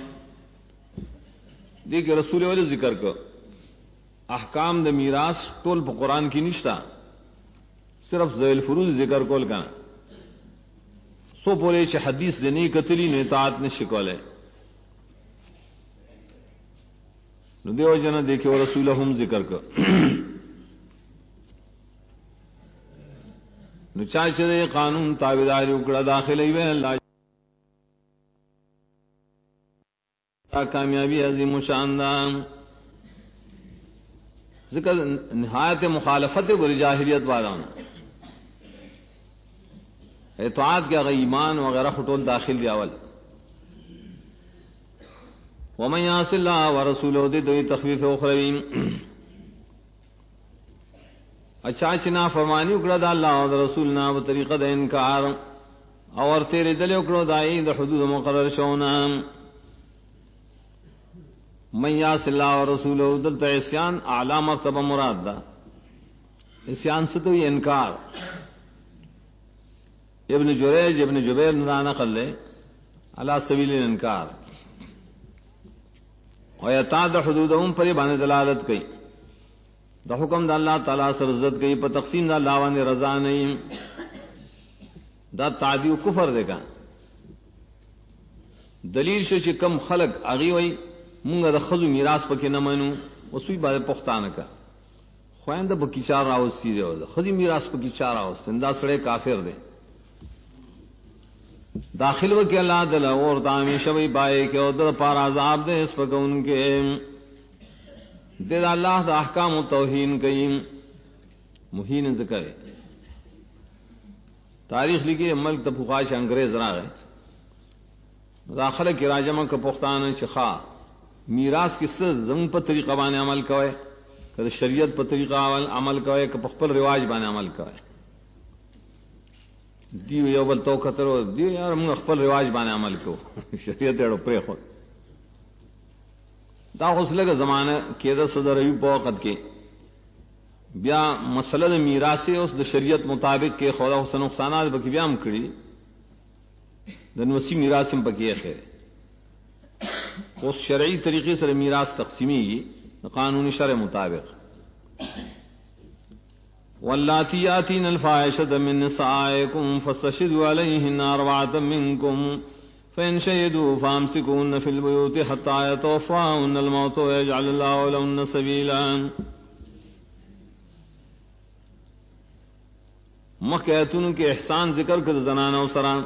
دې کې رسول ول ذکر کو احکام د میراث ټول په قران کې نشتا صرف ذیل فروض ذکر کول کنا سو پورے چ حدیث دنی کتلی نے اطاعت نے شکولے نو دیو جنا دیکھو رسولہم ذکر کو نو چاچے قانون تابعداری وکړه داخلي وی الله کامیابی عظیم شان دا ذکر نہایت مخالفت کو جاہلیت والانا اطاعت کیا غی ایمان وغیرہ خطول داخل دیاول ومن یعص اللہ ورسولہ دے دوی تخفیف اخروی اچھا چنا فرمانی اکڑا دا اللہ و رسولنا و طریقہ دا انکار اور تیرے دلے اکڑو دائی دا حدود مقرر شونا من یعص اللہ و رسولہ دلتا عصیان اعلی مرتبہ مراد دا عصیان ستوی انکار ابن جریج ابن جبیر نہ نقل لے علی سبیل الانکار اور اطاعت حدودهم پر باندې دلالت کئی دا حکم دا اللہ تعالی سر عزت کئی پر تقسیم دا اللہ وانی رضا نہیں دا تعدی و کفر دے گا دلیل شو چې کم خلق اغي وای مونږ د خزو میراث پکې نه منو وسوی باندې پښتانه کا خويند بکی چار راوستي دی د خزي میراث پکې چار راوست دا سړی کافر دی داخل و کہ اللہ دل اور دامی شبی بائے کہ ادھر پار عذاب دے اس پر ان کے دل اللہ دا احکام و توہین کئی مہین ذکر ہے. تاریخ لکھی ملک تفقاش انگریز را گئے داخل کی راجمہ کا پختان چخا میراث کی سر زمین پر طریقہ بانے عمل کوئے کہ شریعت پر طریقہ عمل کوئے کہ پخپل رواج بانے عمل کوئے دیو یو بل تو خطر دیو یار موږ خپل رواج باندې عمل کو شریعت اړو پرې خو دا اوسلګه زمانہ کې د صدر ایوب په وخت کې بیا مسله د میراث اوس د شریعت مطابق کې خدا حسن نقصانات به بیا هم کړی د نوسی میراث هم پکې ښه اوس شرعي طریقې سره میراث تقسیمي قانوني شرع مطابق واللاتی یاتین الفاحشة من نسائکم فاستشهدوا علیہن اربعة منکم فإن شهدوا فامسكوهن في البيوت حتى يتوفاهن الموت ويجعل الله لهن سبيلا. مخیتون کے احسان ذکر کر زنانہ و سران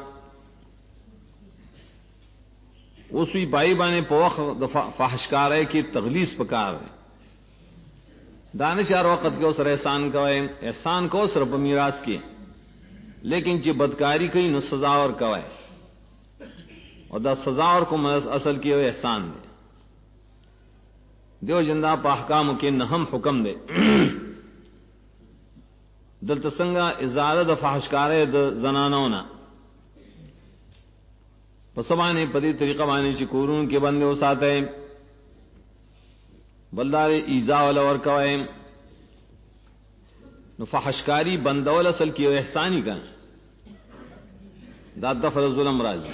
اسی بائی بانے پوخ فحشکارے کی تغلیظ پکار ہے دانشار وقت کے اسر احسان کوئے احسان کو اسر پا میراث کی لیکن چی بدکاری کئی نو سزا اور کوئے اور دا سزا اور کو اصل کی ہوئے احسان دے دیو جندہ پا احکام کے نہم حکم دے دلتا سنگا ازالہ دا فحشکارے دا زنانونا پسوانے پدی طریقہ بانے چی کورون کے بندے ہو ساتے بلدار ایزا والا ورکوائے نو فحشکاری بندول اصل کی احسانی کا داد دفع ظلم راجی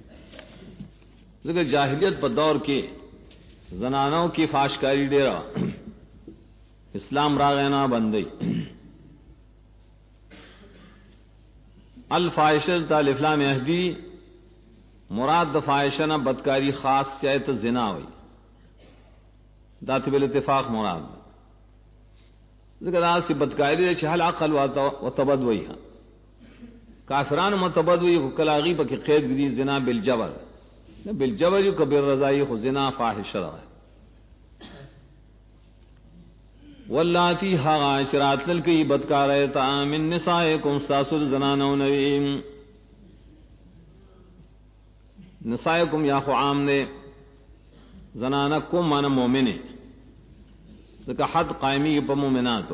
لیکن جاہلیت پر دور کے زنانوں کی فحشکاری ڈیرا اسلام راغینا بندی الفاحشۃ الافلام اہدی مراد فاحشہ بدکاری خاص چاہے تو زنا ہوئی دات بل اتفاق مراد ذکر آج سے بدکاری رہے حل عقل و تبد وہی کافران متبدوی کلاغی پا کی قید گری زنا بالجبر نہ بالجبر یو کبیر رضائی خو زنا فاحش رہا ہے واللاتی حاغ عشرات للکی بدکارتا من نسائکم ساسر زنانو نویم نسائکم یا خو عام نے زنانکم مانا مومنے دکا حد قائمی پا مومناتو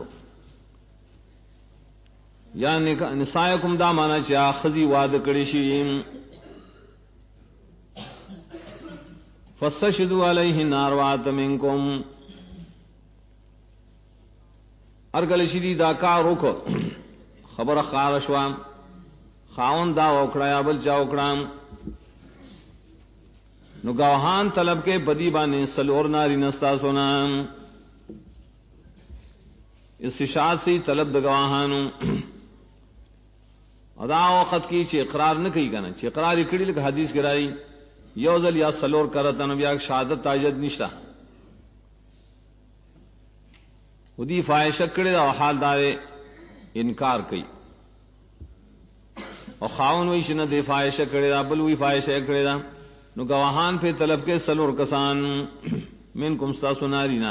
یا نسائکم دا مانا چا خزی واد کڑشیم فاستشهدوا علیہن اربعۃ منکم ارگل شدی دا کار رکو خبر خارشوام خاون دا اوکڑا یا بل چا اوکڑا نو گواہان طلب کے بدی بانے سلور ناری نستا سونا استشهاد سے طلب دا گواہانو ادا وقت کی چھ اقرار نہ کئی کنا چھ اقرار کڑی لک حدیث کرائی یوزل یا سلور کرتا نو بیا شہادت تاجد نشتا ودی فاحشہ کڑی دا حال دارے انکار کئی اور خاون ویش نہ دے فاحشہ کڑی دا بل وی فاحشہ کڑی دا نو گواہان پہ طلب کے سلور کسان منکم ساسو نارینا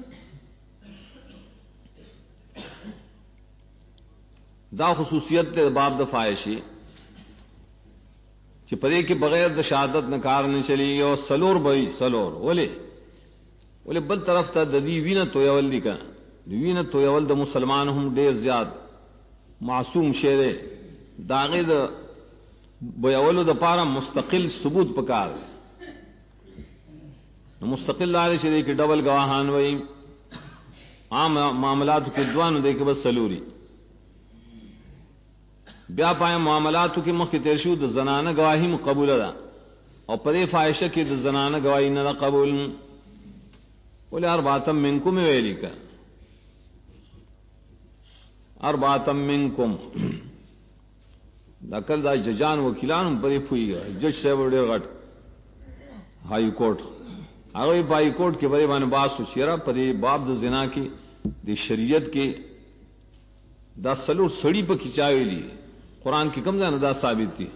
دا خصوصیت تے باب دا فاحشی چی پدے کے بغیر دا شہادت نکار نہیں چلی اور سلور بھئی سلور ولی بل طرف تا دی وینت تو یول دی کا وینت تو یول دا مسلمان ہم دیر زیاد معصوم شیرے داغی دا بیولو دا پارا مستقل ثبوت پکار مستقل لارے شیرے کی ڈبل گواہان وئی عام معاملات کے دوانو دے کے بس سلوری بیا پائے معاملاتو کی مخ کی تیرشو د زنانہ گواہی مقبول دا اور پدے فاحشہ کی د زنانہ گواہی نہ قبول بولے اربعۃ منکم ویلی کا اربعۃ منکم دا کل دا ججان وکیلان پدے پھوئی گا جج سے بڑے غٹ ہائی کورٹ اگوی ہائی کورٹ کے بڑے بانے باسو چیرا پدے باب د زنا کی دی شریعت کے دا سلور سڑی پا کھچاوے لی قرآن کی کم جانا دا ثابت تھی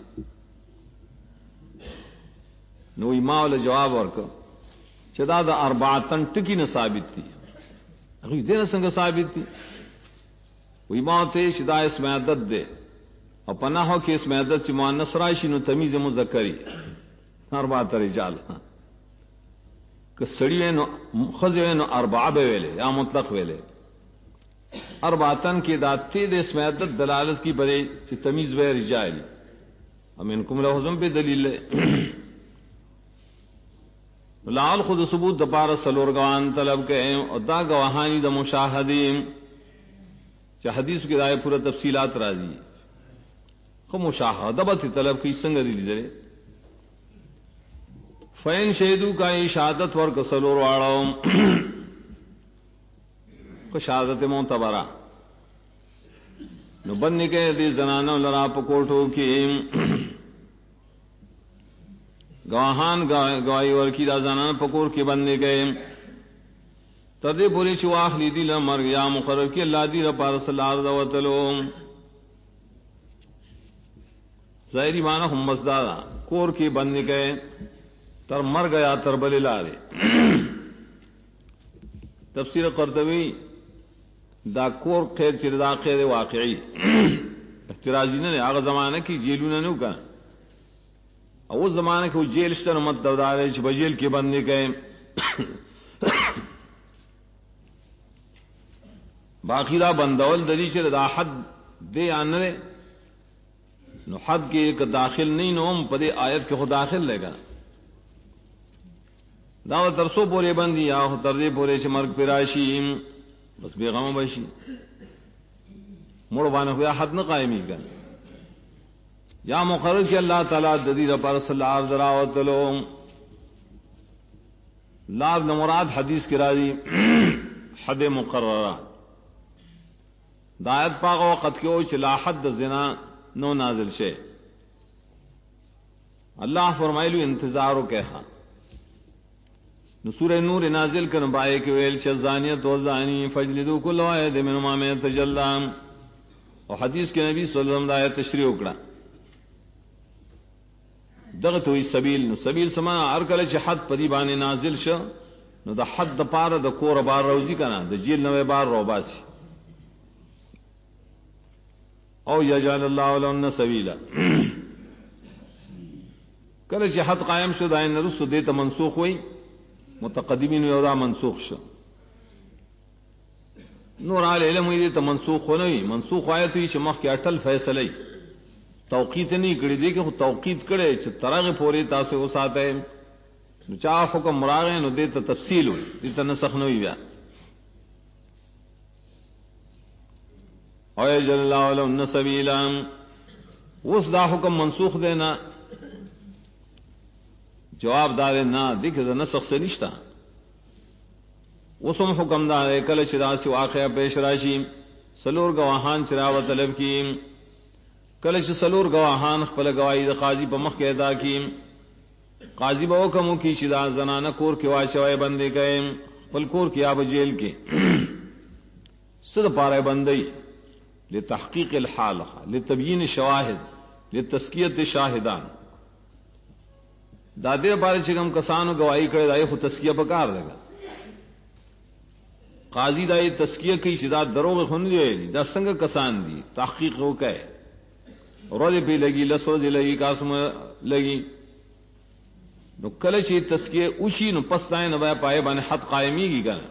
نو ما والا جواب ورکا چدا دا اربعتن ٹکی نہ ثابت تھی اگر دے نہ سنگ ثابت تھی وی ما تے شدا اسم عدد دے اور پناہ ہو کہ اسم عدد سے مؤنث راشی نو تمیز مذکری اربعۃ رجال کہ سڑی نو خزے نو اربعہ ویلے یا مطلق ویلے اربعتن کی داتی دے اسم عدد دلالت کی برے چی تمیز بے رجالی امنکم لحظم پہ دلیل لے لعال خود ثبوت دپار سلور گوان طلب کے اور دا گواہانی دا مشاہدیم چا حدیث کی رائے پورا تفصیلات راضی خو مشاہدہ بتی طلب کی سنگ دلی دلے فین شہدو کا شہادت ورک سلور واڑاؤ شہادت معتبرہ نو بن کے دی زنانو لرا پکوٹو کی گواہان گواہی ورکی دا زنان پکور کی بننے گئے تردے پوری چواخ لی دی لمر یا مقرر کی اللہ دی رپا رسول اللہ وطلو ظاہری معنی ہم مزدارا کور کی بننے گئے تر مر گیا تر بلے لارے تفسیر قرطبی دا کور قید چر دا قید واقعی احتراجی نے آغا زمانہ کی جیلوں نے نو کہا او زمانہ کی وہ جیل شتر مت دودارے چھ بجیل کے بندے گئے باقی دا بندول دلی چر دا حد دے آنے نو حد کے ایک داخل نہیں نو ہم پدے آیت کے خود داخل لے گا دا ترسو پورے بندی یا تردے پورے چھ مرگ پیراشی بس بے غم بشی مڑ بانا ہوا حد نہ قائمی کر یا مقرر کہ اللہ تعالیٰ ددی رپار صلی اللہ علیہ دراوتلو لار نمراد حدیث کی راضی حد مقررہ دایت پاک وقت کے اوچ لا حد زنا نو نازل شے اللہ فرمائلو انتظارو کہا سورہ نور نازل کر بائے کہ ویل شزانیت و زانی فجلدو کل واحد منہما میں تجلام اور حدیث کے نبی صلی اللہ علیہ وسلم دا تشریح اکڑا دغت وی سبیل نو سبیل سما هر کله چې حد پدی باندې نازل شو نو د حد د پاره د کور بار روزي کنه د جیل نوې بار روباسي او یجعل الله لهن سبیلا کله چې حد قائم شو دای نه رسو دې ته منسوخ وای متقدمین یو دا منسوخ شو نور علی علم دې ته منسوخ نه وي منسوخ آیت چې مخ کې اٹل فیصله توقیت نہیں کړی دی که توقیت کړي چې ترغه پوری تاسو وساته نو چا حکم راغې نو دې ته تفصیل وي دې ته نسخ نه وي بیا او یجعل الله لهن سبیلا اوس دا حکم منسوخ دینا جواب دار نه دغه د نسخ سے نشتا اوسم حکم دار کله چې داسې واقعیا پیش راشي سلور گواهان چراو طلب کی کله چې سلور گواهان خپل گواہی د قاضي په مخ کې ادا کی قاضي به حکم کوي چې دا زنانه کور کې واچوي بندي کړي خپل کور کې یا جیل کې صد پاره بندي لتحقیق الحال لتبیین الشواهد لتزکیه الشاهدان دا دې بارے چې کوم کسانو گواہی کړي دای خو تزکیه پکار لگا قاضی دای تزکیه کوي چې دا دروغ خون دی دا څنګه کسان دي تحقیق وکړي روزه په لګي لسو دې لګي قاسم لګي نو کله چې تزکیه اوشي نو پستای نه وای پای باندې حد قائميږي کنه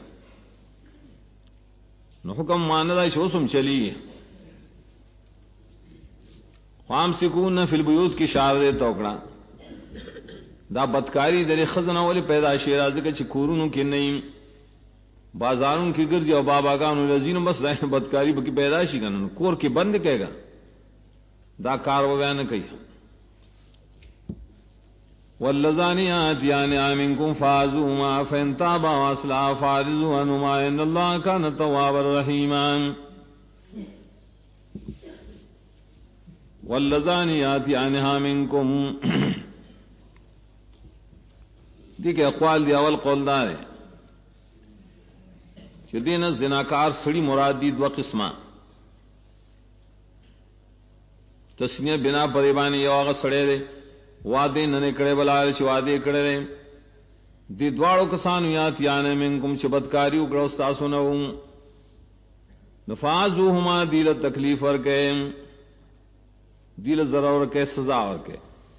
نو حکم ماندا شو سم چلی قام سکون فی البیوت کی شعر توکڑا دا بدکاری در خزنہ ولی پیدا شی راځي چې کورونو کې نه بازاروں کی ګرځي او باباګانو لذین بس دا بدکاری به پیدا شي کنه کور کې بند کېګا دا کار و بیان کوي واللذانیات یعنی منکم فازوا ما فان تابوا واصلحوا فارضوا عنهما ان الله كان توابا رحیما واللذانیات یعنی منکم دیکھے اقوال دی اول قول دار ہے کہ دین زناکار سڑی مراد دی دو قسمہ تسمیہ بنا پریبانی یو هغه سړی دی وعده نه کړي بلای چې وعده کړي دی دواړو کسانو یات یانه منکم چې بدکاری وکړو تاسو نه نفاذهما دیل تکلیف ورکه دیل ضرر ورکه سزا ورکه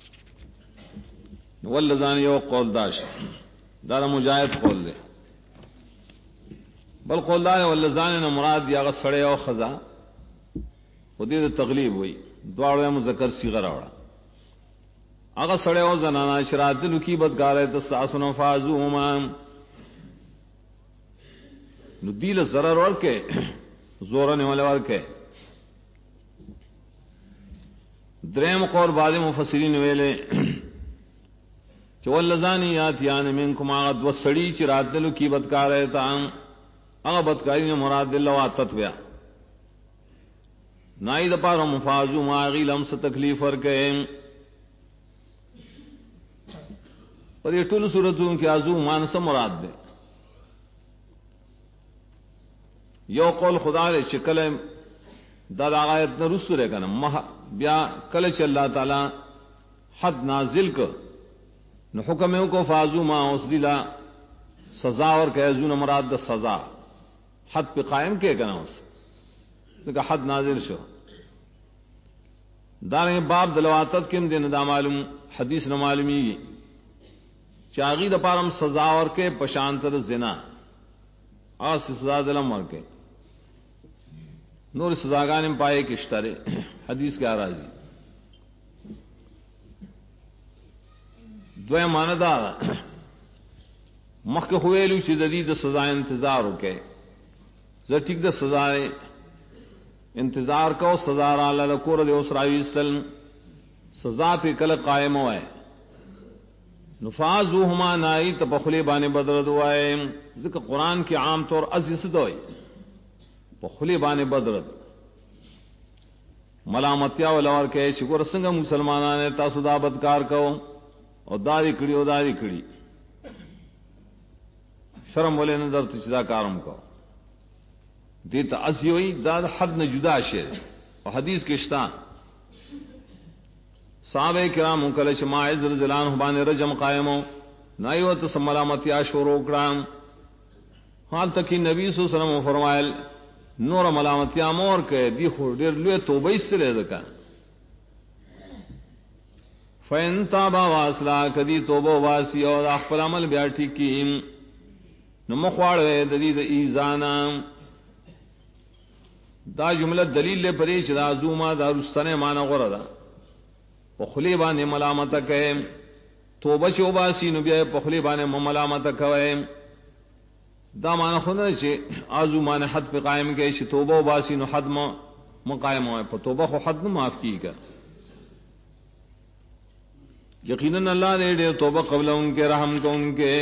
واللذان یو قول داش دار مجاہد قول دے بل قول دار واللذان نے مراد یا سڑے او خزا ودی تغلیب ہوئی دواړو مذکر صیغه راوړه هغه سړی او زنانا شرات لکی بدګاره د ساسونو فازوما نو دیل zarar ورکه زور نه ول ورکه دریم قول بعض مفسرین ویلې چې ولذانیات یان منکم عاد وسړی چې راتلو کی بدګاره تا هغه بدګاری نه مراد الله واتت ویا نائی دا پارا مفازو ماغی لمس تکلیف ورکے پر یہ ټول صورتوں کی آزو مانس مراد دے یو قول خدا دے شکل دا آیت نے رسو رے کنا بیا کل چ اللہ تعالی حد نازل کو نو حکم کو فازو ما اس دلا سزا اور کہ ازون مراد دا سزا حد پہ قائم کے کنا اس کہ حد نازل شو دار باب دلواتت کم دین دا معلوم حدیث نہ معلومی چاغی د پارم سزا اور کے پشانتر زنا اس سزا دلم ور کے نور سزاگان پائے کشترے حدیث کے راضی دوی ماندا مخ خویلو چې د دې د سزا انتظار وکړي زه ټیک د سزا انتظار کو سزا را لکور دے اسراوی سلم سزا پہ کل قائم ہوئے نفاذوہما نائی تپخلی بانے بدرد ہوئے ذکر قرآن کی عام طور عزیز دوئی پخلی بانے بدرد ملامتیا ولور کے شکر سنگ مسلمانان نے تاسو دا بدکار کو اور داری کڑی شرم ولے نظر تچدا کارم کو دیتا ازیوئی دا حد نہ جدا شیر اور حدیث کے اشتان صحابہ کرام کله چې ماعز رضی الله عنه باندې رجم قائمو نایو ته سملامتیا شروع کړم حال تک نبی صلی الله علیه وسلم فرمایل نور ملامتیا مور کې دی خو ډیر لوی توبه استله ده فین تابا واسلا کدی توبه واسی او خپل عمل بیا ټیک کیم نو مخواړه د دې د ایزانا دا جمله دلیل له پرې چې دا زوما دا رستنه معنا غره ده په خلی باندې ملامت کوي توبه چوباسی نو بیا په خلی باندې ملامت کوي دا معنا خو نه چې ازو باندې حد په قائم کې چې توبه وباسي نو حد مقایم وي په توبه خو حد نه معاف کیږي یقینا اللہ نے دے توبہ قبل ان کے رحم کو ان کے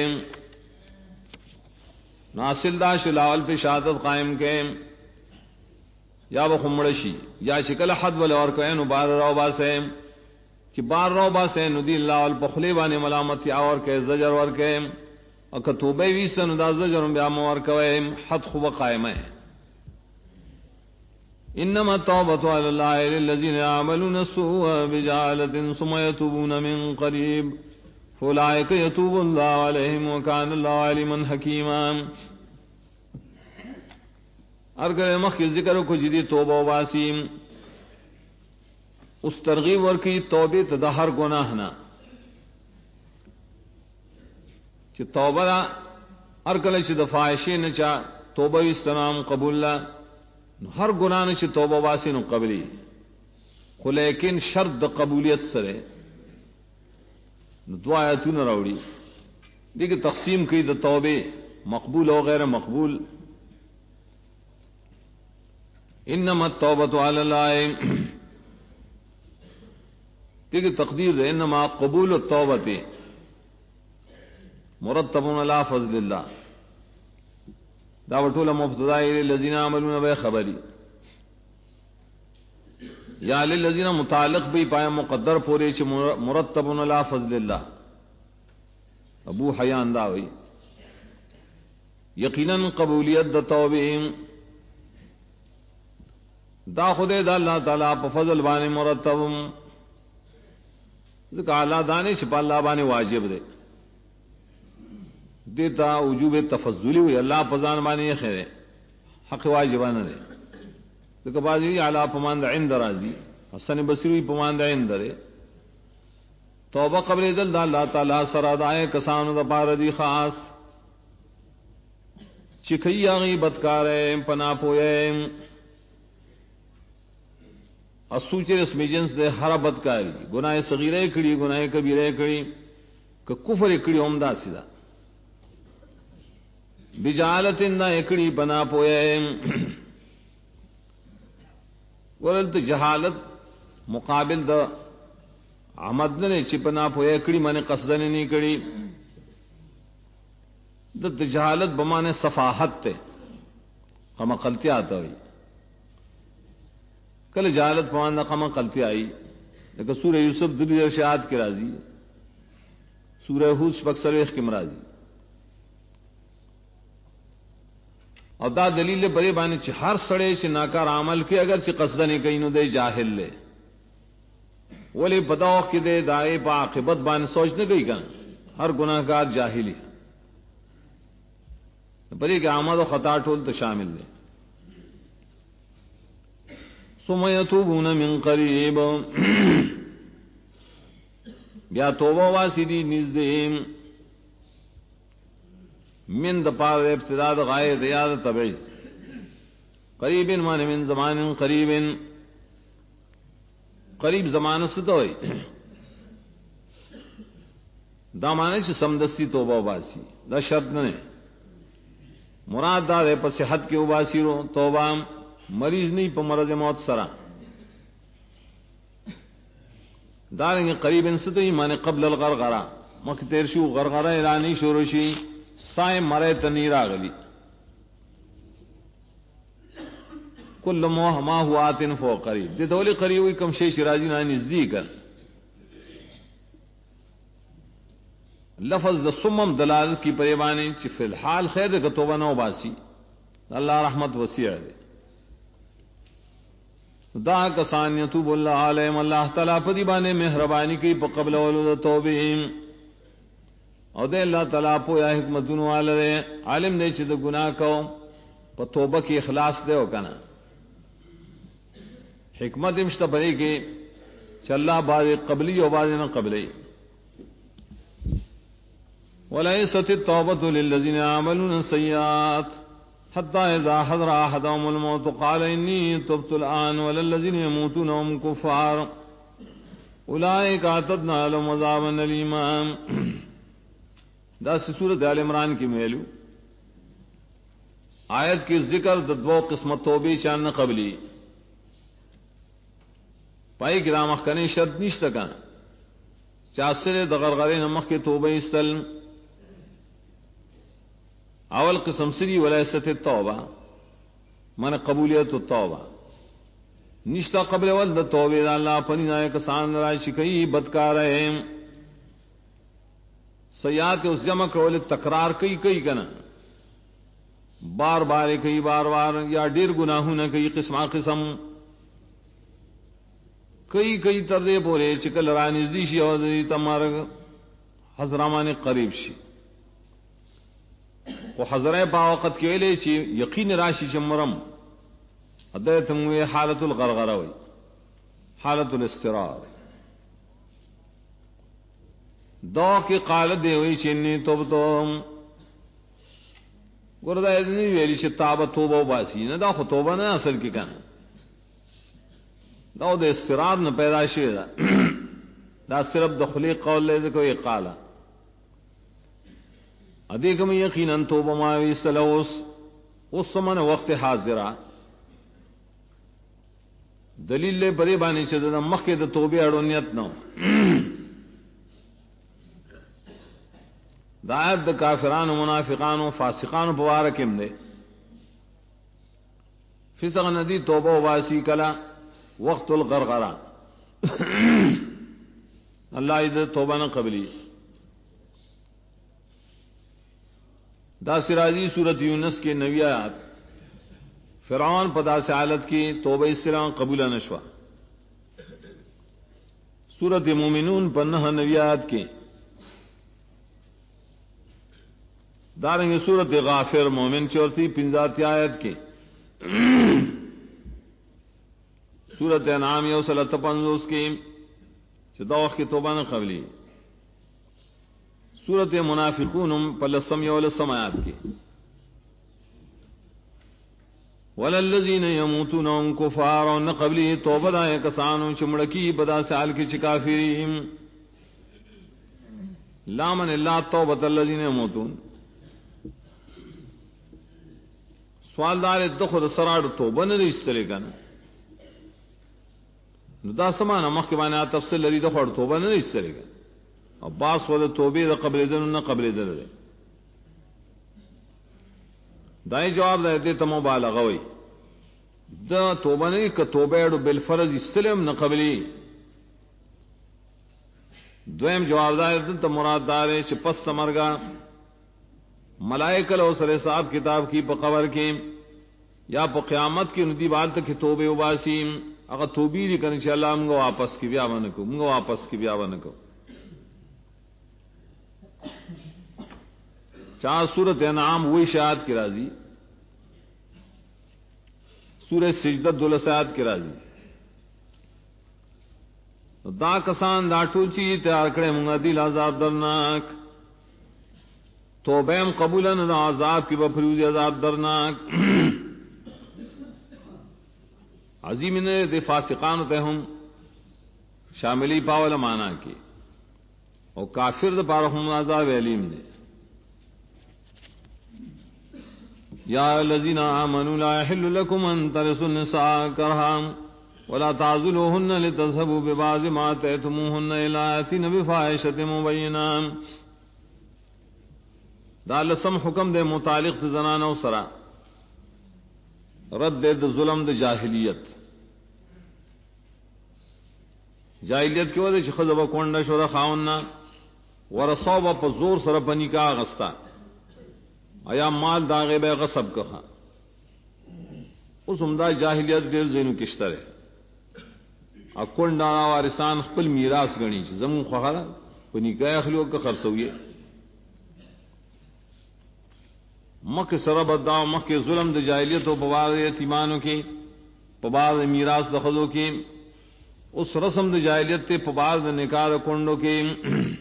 ناصل دا شلاول پہ شہادت قائم کے یا وہ خمڑشی یا شکل حد ول اور کہ نو بار رو باسے کہ بار رو باسے نو دی اللہ ول بخلی بانے ملامت یا اور کہ زجر ور کے اور کہ توبہ وی سن دا زجر بیا مور کہ حد خوب قائم ہے انما التوبة على الله للذين يعملون السوء بجهالة ثم يتوبون من قريب فأولئك يتوب الله عليهم وكان الله عليما حكيما ارگر مخ کے ذکر کو جدی توبہ واسیم اس ترغیب ور کی توبہ تدہر گناہ نہ کہ توبہ ارکل چ دفائشی نہ چا توبہ استنام قبول لا ہر گناہ نہ چ توبہ واسی نو قبلی خو لیکن شرط قبولیت سره دعا ایتون راوڑی دیکھ تقسیم کی د توبہ مقبول و غیر مقبول انما التوبۃ علی اللہ دیکھ تقدیر ہے انما قبول التوبۃ مرتب علی فضل اللہ دا وټول مبتدای الذین عملون به خبری یا للذین متعلق بھی پایا مقدر پورے چ مرتب علی فضل اللہ ابو حیان دا وی یقینا قبولیت د توبہ دا خدای دا اللہ تعالی په فضل باندې مرتب ذکر اعلی دانش په الله باندې واجب دے دیتا وجوب تفضلی ہوئی اللہ پزان باندې خیر حق واجبانه دے ذکر بازی اعلی پماند عند راضی حسن بصری پماند عند دے توبہ قبل دل دا اللہ تعالی سره دای کسانو د پاره دی خاص چکھیا غیبت کارے پنا پوئے اسوچ رسمی جنس دے ہر بدکاری گناہ صغیرہ کڑی گناہ کبیرہ کڑی کہ کفر کڑی عمدہ سیدھا بجالت نہ اکڑی بنا پوئے ورلت جہالت مقابل دا عمد نے چپنا پوئے اکڑی مانے قصدن نہیں کڑی دا جہالت بمانے صفاحت تے قم قلتی آتا ہوئی کل جہالت بمانے قم قلتی آئی لیکن سورہ یوسف دلی ارشاد کی راضی سورہ حود شپک سرویخ کی مرازی اور دا دلیل بڑے بانے چ ہر سڑے چ ناکار عمل کے اگر چ قصد نے کہیں نو دے جاہل لے ولی بداو کی دے دائے با عاقبت بانے سوچ نہ گئی کن ہر گناہگار جاہلی بڑے کہ آمد و خطا ٹول تو شامل لے ثم یتوبون من قریب بیا توبہ واسدی نزدیم من دپار ابتداد غائے دیاد تبعیض قریب معنی من زمان قریب قریب زمان ستوئی دا معنی چھ سمدستی توبہ باسی دا شرط نہیں مراد دا دے پر صحت کی اباسی رو توبہ مریض نہیں پر مرض موت سرا دارنگی قریب ستوئی معنی قبل الغرغرہ مکتیر شو غرغرہ اعلانی شورشی سائیں مرے تنیر آگلی کل موہ ما ہوا آتن فو قریب دے تولی قریب ہوئی کم شیش راجی نانی نزدیک لفظ دا سمم دلالت کی پریبانی چی فی الحال خیر دے کتوبہ نو باسی اللہ رحمت وسیع دے دا کسان یتوب اللہ علیہم اللہ تعالیٰ پدی بانے مہربانی کی پا قبل ولد توبہم او دے اللہ تعالیٰ پویا حکمتون والدے عالم دے چھ دا گناہ کو پا توبہ کی اخلاص دے ہو کنا حکمت امشتا پڑی کی چھ اللہ بعد قبلی و بعد نہ قبلی وَلَيْسَتِ التَّوْبَةُ لِلَّذِينَ يَعْمَلُونَ السَّيِّئَاتِ حَتَّى إِذَا حَضَرَ أَحَدَهُمُ الْمَوْتُ قَالَ إِنِّي تُبْتُ الْآنَ وَلَا الَّذِينَ يَمُوتُونَ وَهُمْ كُفَّارٌ أُولَئِكَ أَعْتَدْنَا لَهُمْ عَذَابًا أَلِيمًا. دا سورۃ آل عمران کی میلو آیت کی ذکر دو قسمت توبہ شان قبلی پائی گرام اخکنی شرط نشتا کنا چاسر دغرغرین نمخ کی توبہ استل اول قسم سری ولیست التوبہ من قبولیت التوبہ نشتا قبل ولد توبہ دا اللہ پنی نائے کسان رائشی کئی بدکار ہے سیات اس جمع کرول تکرار کئی کنا بار بار کئی بار بار یا ڈیر گناہوں نہ کئی قسم کئی تردے بولے چکل رانزدی شی اور تمہار حضرامان قریب شی وہ حضرہ با وقت کے لے چی یقین راشی چمرم ادیتم ہوئے حالت الغرغرہ ہوئی حالت الاسترار دو کی قالت دے ہوئی چینی توبتم گردہ ادنی ویلی چی تابا توبہ باسی نا دا خو توبہ نا اصل کی کنا دا دا استرار نا پیدا شوی دا دا صرف دخلی قول لے دکو یہ قالا ادیکم یقینا توبہ ماوی استلوس اس سمن وقت حاضرہ دلیل لے بری بانی چی دا مخی دا توبی اڑونیت نو دا آیت دا کافران و منافقان و فاسقان و بوارکم دے فسق ندی توبہ و باسی کلا وقت الغرغرہ اللہ عید توبہ نہ قبلی دا سراجی سورت یونس کے 90 آیات فرعون پدا سے حالت کی توبہ اسلام قبول نشوا سورت مومنون پنہ 90 آیات کی دارنگی سورت غافر مومن چورتی 50 آیت کی سورت انعام یوسلت 50 کی چدوخ کی توبہ نہ قبلی سورت منافقون پلسم یولسم آیات کی وللذین یموتون هم کفار نہ قبلی توبہ دائے کسانوں چمڑکی بدا سال کی چکافرین لامن اللہ توبۃ الذین یموتون سوال دار دخل سراڑ توبہ نہ استلے کنا دا سمانا مخ کے بانے تفصیل لری دخل توبہ نہ استلے کنا عباس ود توبہ دا قبل دن نہ قبل دن دے دای جواب دے تے مبالغہ ہوئی دا توبہ نہیں کہ توبہ بالفرض استلم نہ قبلی دویم جواب دے تے مراد دار ہے چ پس مرگا ملائکہ لو سر صاحب کتاب کی بقبر کے یا پا قیامت کی ندی بال تک توبے وباسیم اگر توبی دی کرنے انشاءاللہ منگو واپس کی بیا بنکو منگو واپس کی بیا بنکو چاہ سورت انعام وہی شاہد کی راضی سورت سجدت 12 آیات کی راضی دا کسان دا ٹوچی تیار کرے منگا دل عذاب درناک توبیم قبولن دا عذاب کی بفروزی عذاب درناک عظیم نے دے فاسقان تے ہم شاملی پاول مانا کی اور کافر دا پارہم عذاب علیم دے یا الذین آمنوا لا يحل لكم ان ترثوا النساء کرہا ولا تعذلوهن لتذهبوا ببعض ما آتيتموهن الا يأتين بفاحشة مبينة دا لسم حکم دے متعلق زنانہ و سرا رد دے ظلم دے جاہلیت کی وجہ سے خذب کونڈا شورا خاوننا ورسوب پا زور سر پنی کا غستا ایا مال داغے بے غصب کخا اس عمدہ جاہلیت دیر زینو کشتر ہے اکونڈا وارثان خپل میراث غنی چې زمون خوغه په نکاح اخلو که خرڅوي مکه سره بداو مکه ظلم د جاہلیت او بوار یتیمانو کې په بار میراث د خذو کې اس رسم د جاہلیت ته په بار د نکاح کونډو کې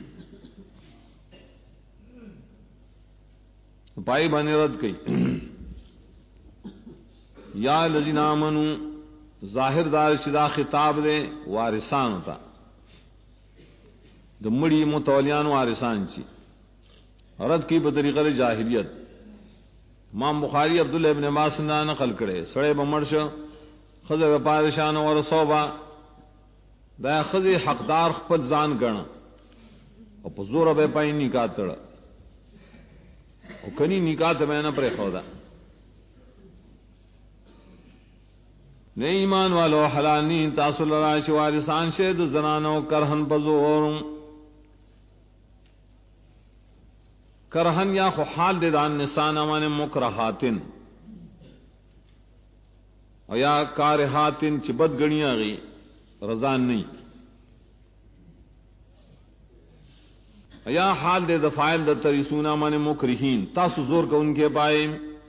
پای باندې رد کړي یا الذین آمنو ظاہر دار شدا خطاب دے وارثان ہوتا د مړي متولیان وارثان چی رد کی بطریقہ جاہلیت امام بخاری عبداللہ ابن عباس نے نقل کرے سڑے بمرش خضر پادشان اور صوبہ دا خضر حقدار خپل ځان گنا او په زور به پای نکاح تړ او کني نکاح ته نه پرې خو دا نے ایمان والو حلانی تاسو لرا چې وارثان شه د زنانو کرهن بزور کرهن یا خو حال د دان نسان امانه مکرهاتن او یا کارهاتن چې بد غنیا غي رضا نہیں یا حال د فاعل د تریسون امانه مکرهین تاسو زور کو ان کے پائے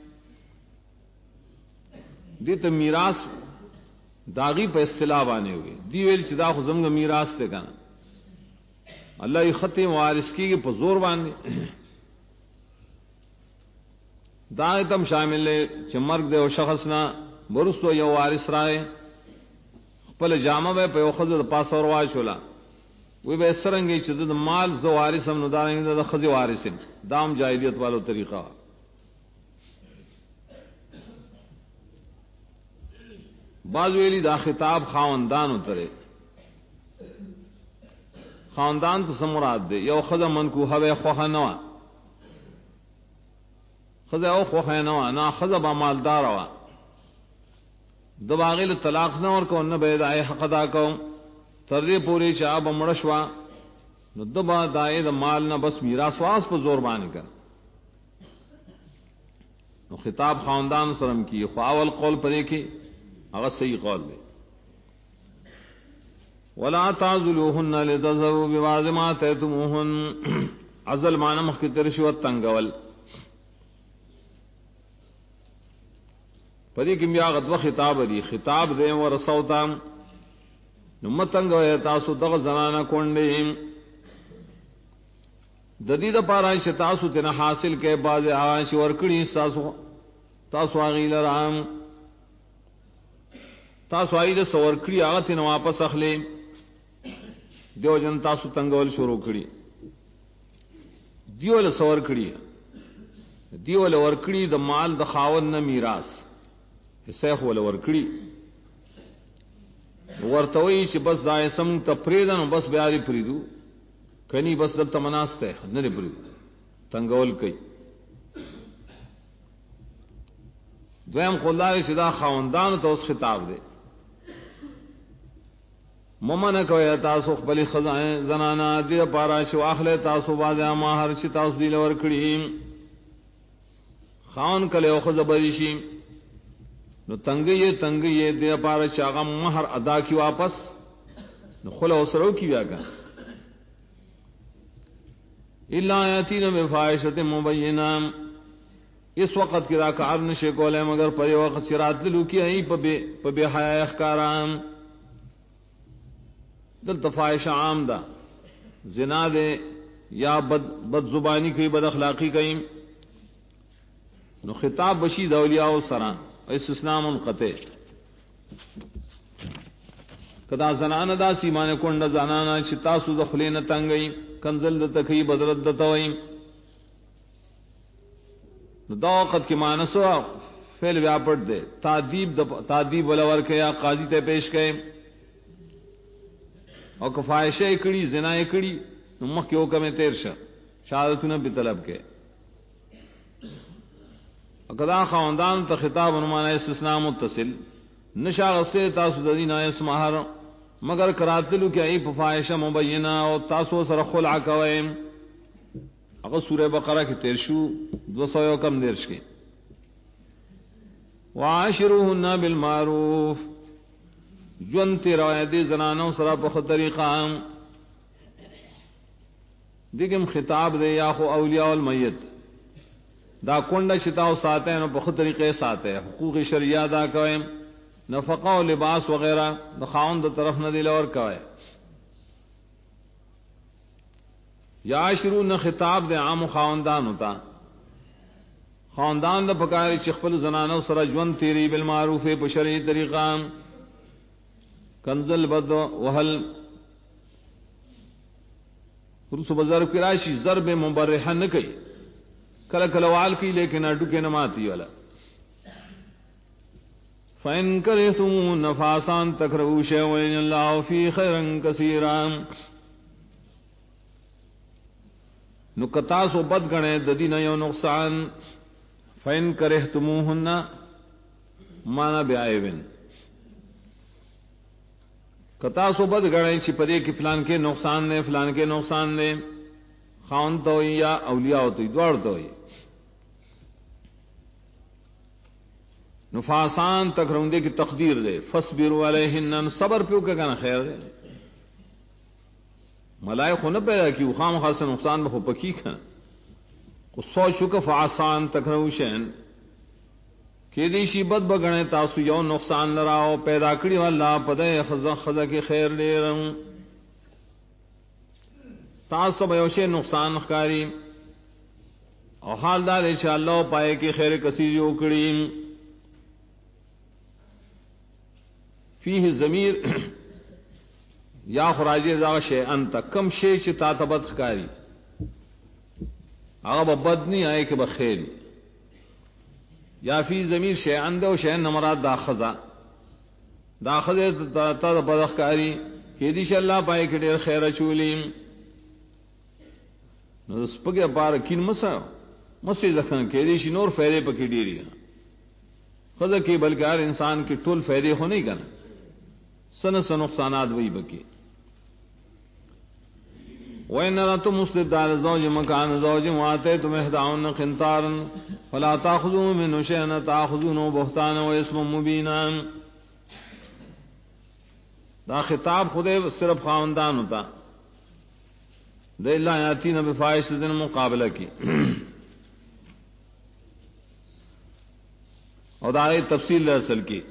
دیت میراث داغی پہ اصطلاح بانے ہوئے دی ویل چدا خو زمگ میراث تے کنا اللہ ای ختم وارث کی پہ زور باندے داغتم شامل ہے چھ مرگ دے و شخص نا برستو یو وارث رائے پل جامع بے پہ خزد پاس اور واشولا وہ بے سرنگی چھ دا مال زو وارثم ندارنگی دا خزی وارثم دام جاہلیت والو طریقہ بعض ویلی دا خطاب خاوندان اترے خاوندان تو سمراد دے یو خزا منکوحہ بے خوخہ نوا خزا او خوخہ نوا نا خزا با مالدار وا دباغیل طلاق نور کو نہ بے دائے حق ادا کو تردے پوری چاب مڑشوا نو دبا دائے دا مال نہ بس میراث واس پر زور بانے کر نو خطاب خاوندان سرم کی خواول قول پدے کی اگر صحیح قول دے ولا تعذلوهن لتذهبوا ببعض ما آتيتموهن عزل معنی مخ کی ترشوت تنگول پدی کیم یا غدو خطاب دی خطاب دے و رسوتا نمتنگ و تاسو دغ زنانا کونڈے ددید پارا تاسو تینا حاصل کے بعض آش ورکڑی تاسو آغیل رام تاسو آئی سور کڑی آغت نہ واپس اخلے دیو جن تاسو تنگول شروع کڑی دیو سور کڑی دیو ور کڑی د مال د خاون نہ میراث حصہ ول ور کڑی ورتوی چې بس دای سم تفریدن بس بیاری پریدو کنی بس دل تمناسته نه پریدو تنگول کئی دویم خدای صدا خاوندان تو اس خطاب دے ممن کوي تاسو خپل خزائن زنانا دی پارا شو اخله تاسو باز ما هر شي تاسو دی لور کړی خان کله او خزبری شي نو تنگي دی پارا شاغه مہر ادا کی واپس نو خلا وسرو کی بیاګه الا یاتین بفاحشه مبینہ اس وقت کی راکار نشے کولے مگر پر وقت سرات لو کی ای په بے حیا اخکارام دل تفاحش عام دا زنا دے یا بد زبانی کی بد اخلاقی کئی نو خطاب بشی اولیاء و سران استثناء منقطع کدا زنان دا سیمان کونڈ زنانا چتاسو دخلین تنگئی کنزل دتکی بدرد دتوئی نو دا وقت کی مانسو فیل ویاپٹ دے تعدیب ولور کے یا قاضی تے پیش کئے او کفایشہ اکڑی زنا اکڑی نمخ کی حکم تیر شہادتنا بطلب کے اقدا خواندان تا خطاب انمانا استثناء متصل نشا غصے تاسو ددین آئیس مہر مگر کراتلو کیا ای پفایشہ مبینہ او تاسو سر خلع کوئیم اگر سورہ بقرہ کی تیرشو 200 کم دیرش کے وعاشروہن بالمعروف جون تیرا دے زنانوں سرا په طریقہ دیکھم خطاب دے یا خو اولیاء المیت دا کنڈا شتاو ساتے ہیں په طریقے ساتے حقوق شرعیہ دا کوئے نفقہ و لباس وغیرہ دا خاوند دا طرف نہ دل اور کوئے یا شروع نہ خطاب دے عام خاوندان ہوتا خاندان دا پکاری چخپل زنانو سرا جون تیری بالمعروف په شرعی طریقہ کنزل بد وحل رسو بزرگ کی راشی ضرب مبرحہ نہ کئی کل کلوال کی لیکن اٹو کے نماتی والا فَإِن كَرِهْتُمُ نَفَاسًا تَكْرَهُ شَيْئًا وَيَجْعَلْ اللَّهُ فِيهِ خَيْرًا كَثِيرًا نکتاس و بد گنے ددین یو نقصان فَإِن كَرِهْتُمُوهُنَّ مانا بعیبن کتاس و بد گنے چی پدے کی فلان کے نقصان نے فلان کے نقصان نے خاون تو یا اولیاء تو دوڑ تو نفاسان تکروندے کی تقدیر دے فصبروا علیہن صبر پیو کہ کنا خیر دے ملائکہ نہ پیدا کی خام خاص نقصان بہو پکی کھا کو سوچو کہ فاسان تکرو شین کہ دیشی بد بگنے تاسو یو نقصان لراو پیدا کری اللہ پدے خزا کی خیر لے رہوں تاسو بیوشے نقصان خکاری اور حال دار انشاءاللہ پائے کی خیر کثیر اکڑی فیہ ضمیر یا خراج ذا شیئن تا کم شے چ تا تبد خکاری اگر بد نہیں آئے کہ بخیر یا فی ضمیر شیئن دو شیئن نمراد دا خزا تا تبد خکاری کہ دیش اللہ پائے کہ دیر خیر چولیم سپگے پار کین مسی زخن کہ دیشی نور فیدے پکی ڈیری خزا کی بلکہ ہر انسان کی ٹول فیدے ہو نہیں کرنا سن نقصانات وہی بکی وَإِنَّ رَأَيْتُمْ اسْتِبْدَالَ الزَّوْجِ مَكَانَ زَوْجٍ وَآتَيْتُمْ إِحْدَاهُنَّ قِنطَارًا فَلَا تَأْخُذُوا مِنْهُ شَيْئًا تَأْخُذُونَهُ بُهْتَانًا وَإِثْمًا مُبِينًا دا خطاب خودے صرف خاندان ہوتا دے اللہ یاتین بفاحشۃ مقابلہ کی اور دا تفصیل اصل کی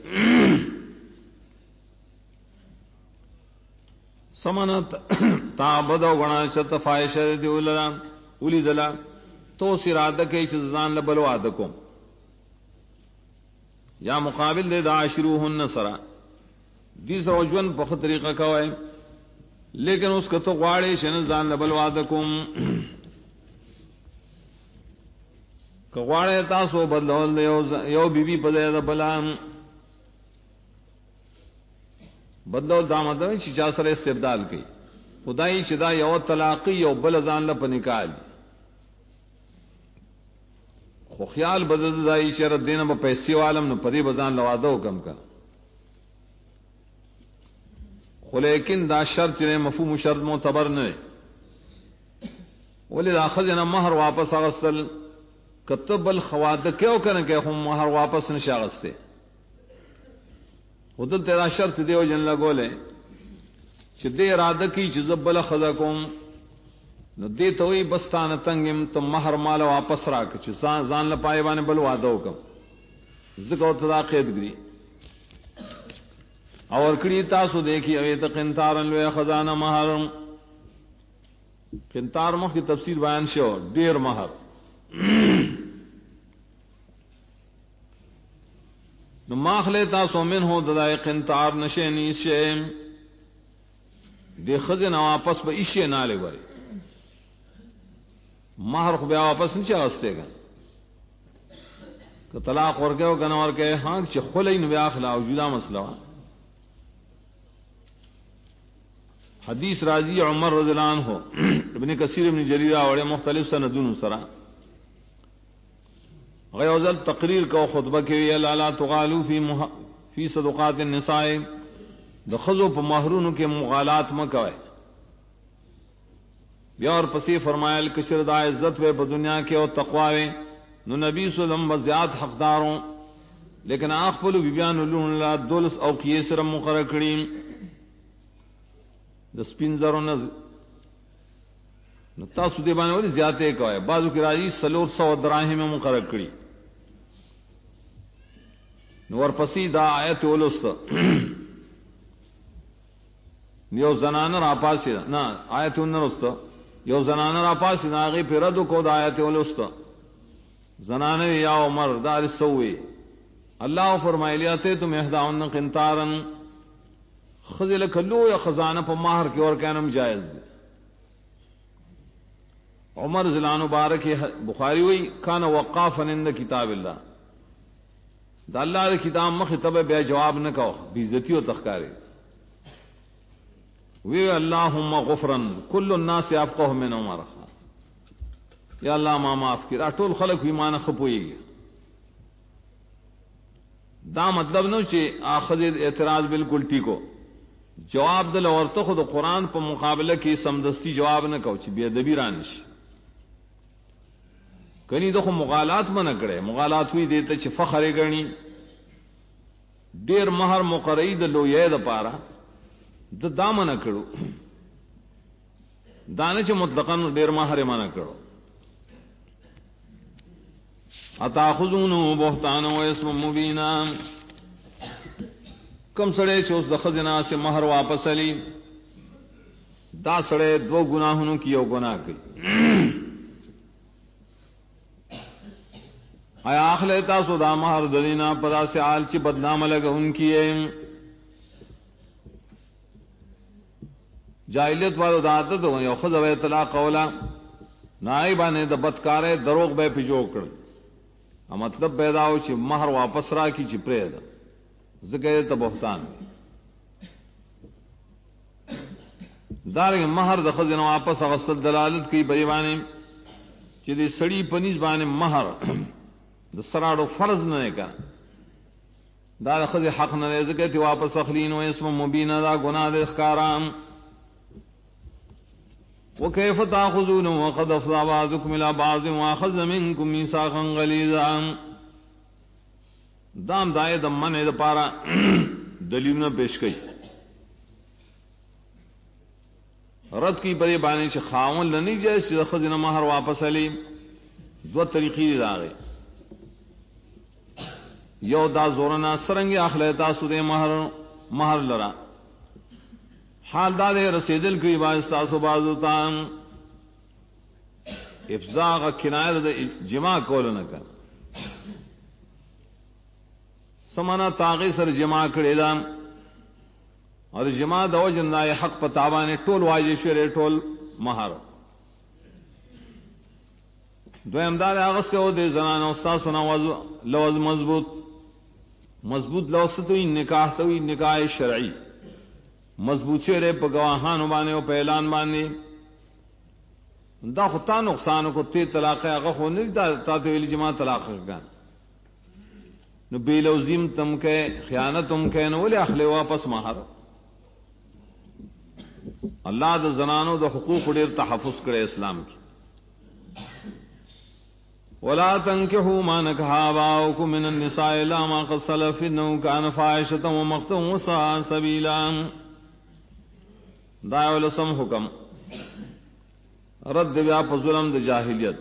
سمنت تعبد و گنا شت فائش دیولا اولی دلا تو سراد کے چزان لبلوا دکم یا مقابل دے داشروہن سرا دیس رجون پخ طریقہ کوئے لیکن اس کا تو غواڑے شن زان لبلوا دکم غواڑے تاسو بدلول یو بی بی پدے بلام بدلو دامد چی چا سر استبدال کی خدای چدا یو طلاقی یو بل زان لپ نکال خو خیال بدل دای شرط دین با پیسی عالم نو پدی بزان لوادو کم کر خو لیکن دا شرط نے مفہوم شرط معتبر نہ ولی اخذ نہ مہر واپس اغسل کتب الخواد کیوں کرن کہ ہم مہر واپس نشاغت سے خودل تیرا شرط دیو جن لگو لے چھ دے ارادہ کی چھ زبل خزکم نو دے توئی بستان تنگم تم مہر مال واپس راک چھ زان لپائے بانے بل وعدو کم ذکر تدا قید گری اور کڑی تاسو دیکھی اویت قنطارن لوے خزانہ مہر قنطار مخ کی تفسیر بیان شو دیر مہر نو ماخلے تاسو من ہو ددائے قنطار نشینی شیم دے خزن واپس با اشی نالے بارے مہر خو بیا واپس نہیں چاہستے گا کہ طلاق ورکے ہو گنا ورکے ہاں چھ خلی نو بیا خلا جدا مسئلہ حدیث راضی عمر رضی اللہ عنہ ابن کثیر ابن جریرہ وڑے مختلف سندون سرا غیوزل تقریر کو خطبہ کے لا تغالو فی صدقات النساء دخذو پا مہرون کے مغالات مکوئے بیا اور پسی فرمائل کشر دا عزت وے پا دنیا کے اور تقوی نو نبی صلی اللہ علیہ وسلم زیاد حقداروں لیکن اخپل بیان لون لا دولس او کی سره مقرر کړي د سپین زرو نه نو تاسو دې باندې ولې زیاتې کوي بعضو کې راځي 300 دراهم مقرر کړي نو ورپسې دا آیت ولست یو زنانه را پاسې نه آیت ونرست یو زنانه را پاسې ناغي پیرادو کو دا آیت ولست زنانه یا عمر دار سوي اللہ فرمائے تے تم احداؤن قنطارن خزل کلو یا خزانہ پا ماہر کی اور کہنم جائز عمر زلان مبارک بخاری ہوئی کان وقافا عند کتاب اللہ دا اللہ دا کتاب مخطب بے جواب نہ کہو بیزتی و تخکاری وی اللہم غفرن کل الناس افقہ من عمر یا اللہ ما معاف کی راٹول خلق بھی مانا خپوئی گی دا مطلب نو چې اخذ اعتراض بالکل ٹھیکو جواب دل اور تو خود قرآن پر مقابلہ کی سمدستی جواب نہ کہو چې بے ادبی رانش کنی دخو مغالات منع کرے مغالات ہوئی دیتا چې فخر گنی ډیر مہر مقرئی د لوی د پارا د دامن کړو دانه چې مطلقاً ډیر مہر منع کړو اتاخذونه بهتانا و اسم مبینا کم سڑے چوس دخزنا سے مہر واپس علی دا سڑے دو گناہوں کی یو گناہ کی آیا آخ لیتا سو دا مہر دلینا پدا سے آل چی بدنام لگا ان کی جاہلیت والو داتا دو یو خضا بے طلاق قولا نائبانے دا بدکارے دروغ بے پیجو کر مطلب پیدا ہو چی مہر واپس را کی چی پرے دا ذکر تا بہتان دارنگ مہر دا خزن واپس اغسل دلالت کی بریبانی چی دی سڑی پنیز بانے مہر دا سراڑو فرض نہ کا دا خزن حق نہ ذکر تی واپس اخلین و اسم مبین دا گناہ دا اخکارام وكيف تأخذون وقد أفضى بعضكم إلى بعض وأخذ منكم ميثاقا غليظا دام دائے دمن ہے پارا دلیل نہ پیش کی رد کی بڑے بانے سے خاون لنی جیسے خزنہ مہر واپس علی دو طریقی راغے یو دا زورنا سرنگ اخلیتا سودے مہر لرا حال دا دے رسیدل کی باستاسو بازوتان افزاق کنایت دا جماع کولو نکا سمانا تاغی سر جماع کردے دا اور جماع دا وجن دا حق پتابانے ٹول واجب شرے ٹول مہر دویم دار آغستے ہو دے زنان استاسونا لوز مضبوط لوستوی نکاح توی نکاح شرعی مضبوط شرے پا گواہانو بانے و پہلان بانے دا خطا نقصانو کو تی طلاق اغا خو نہیں تا تویلی جماع طلاق کن نو بے لوزیم تم کے خیانت تم کے نو ولی اخلے واپس مہر اللہ دا زنانو دا حقوق دیر تحفظ کرے اسلام کی ولا تنكحوا ما نكح آباؤكم من النساء إلا ما قد سلف إنه كان فاحشة ومقتا وساء سبيلا دائع لسم حکم رد بیا پا ظلم دا جاہلیت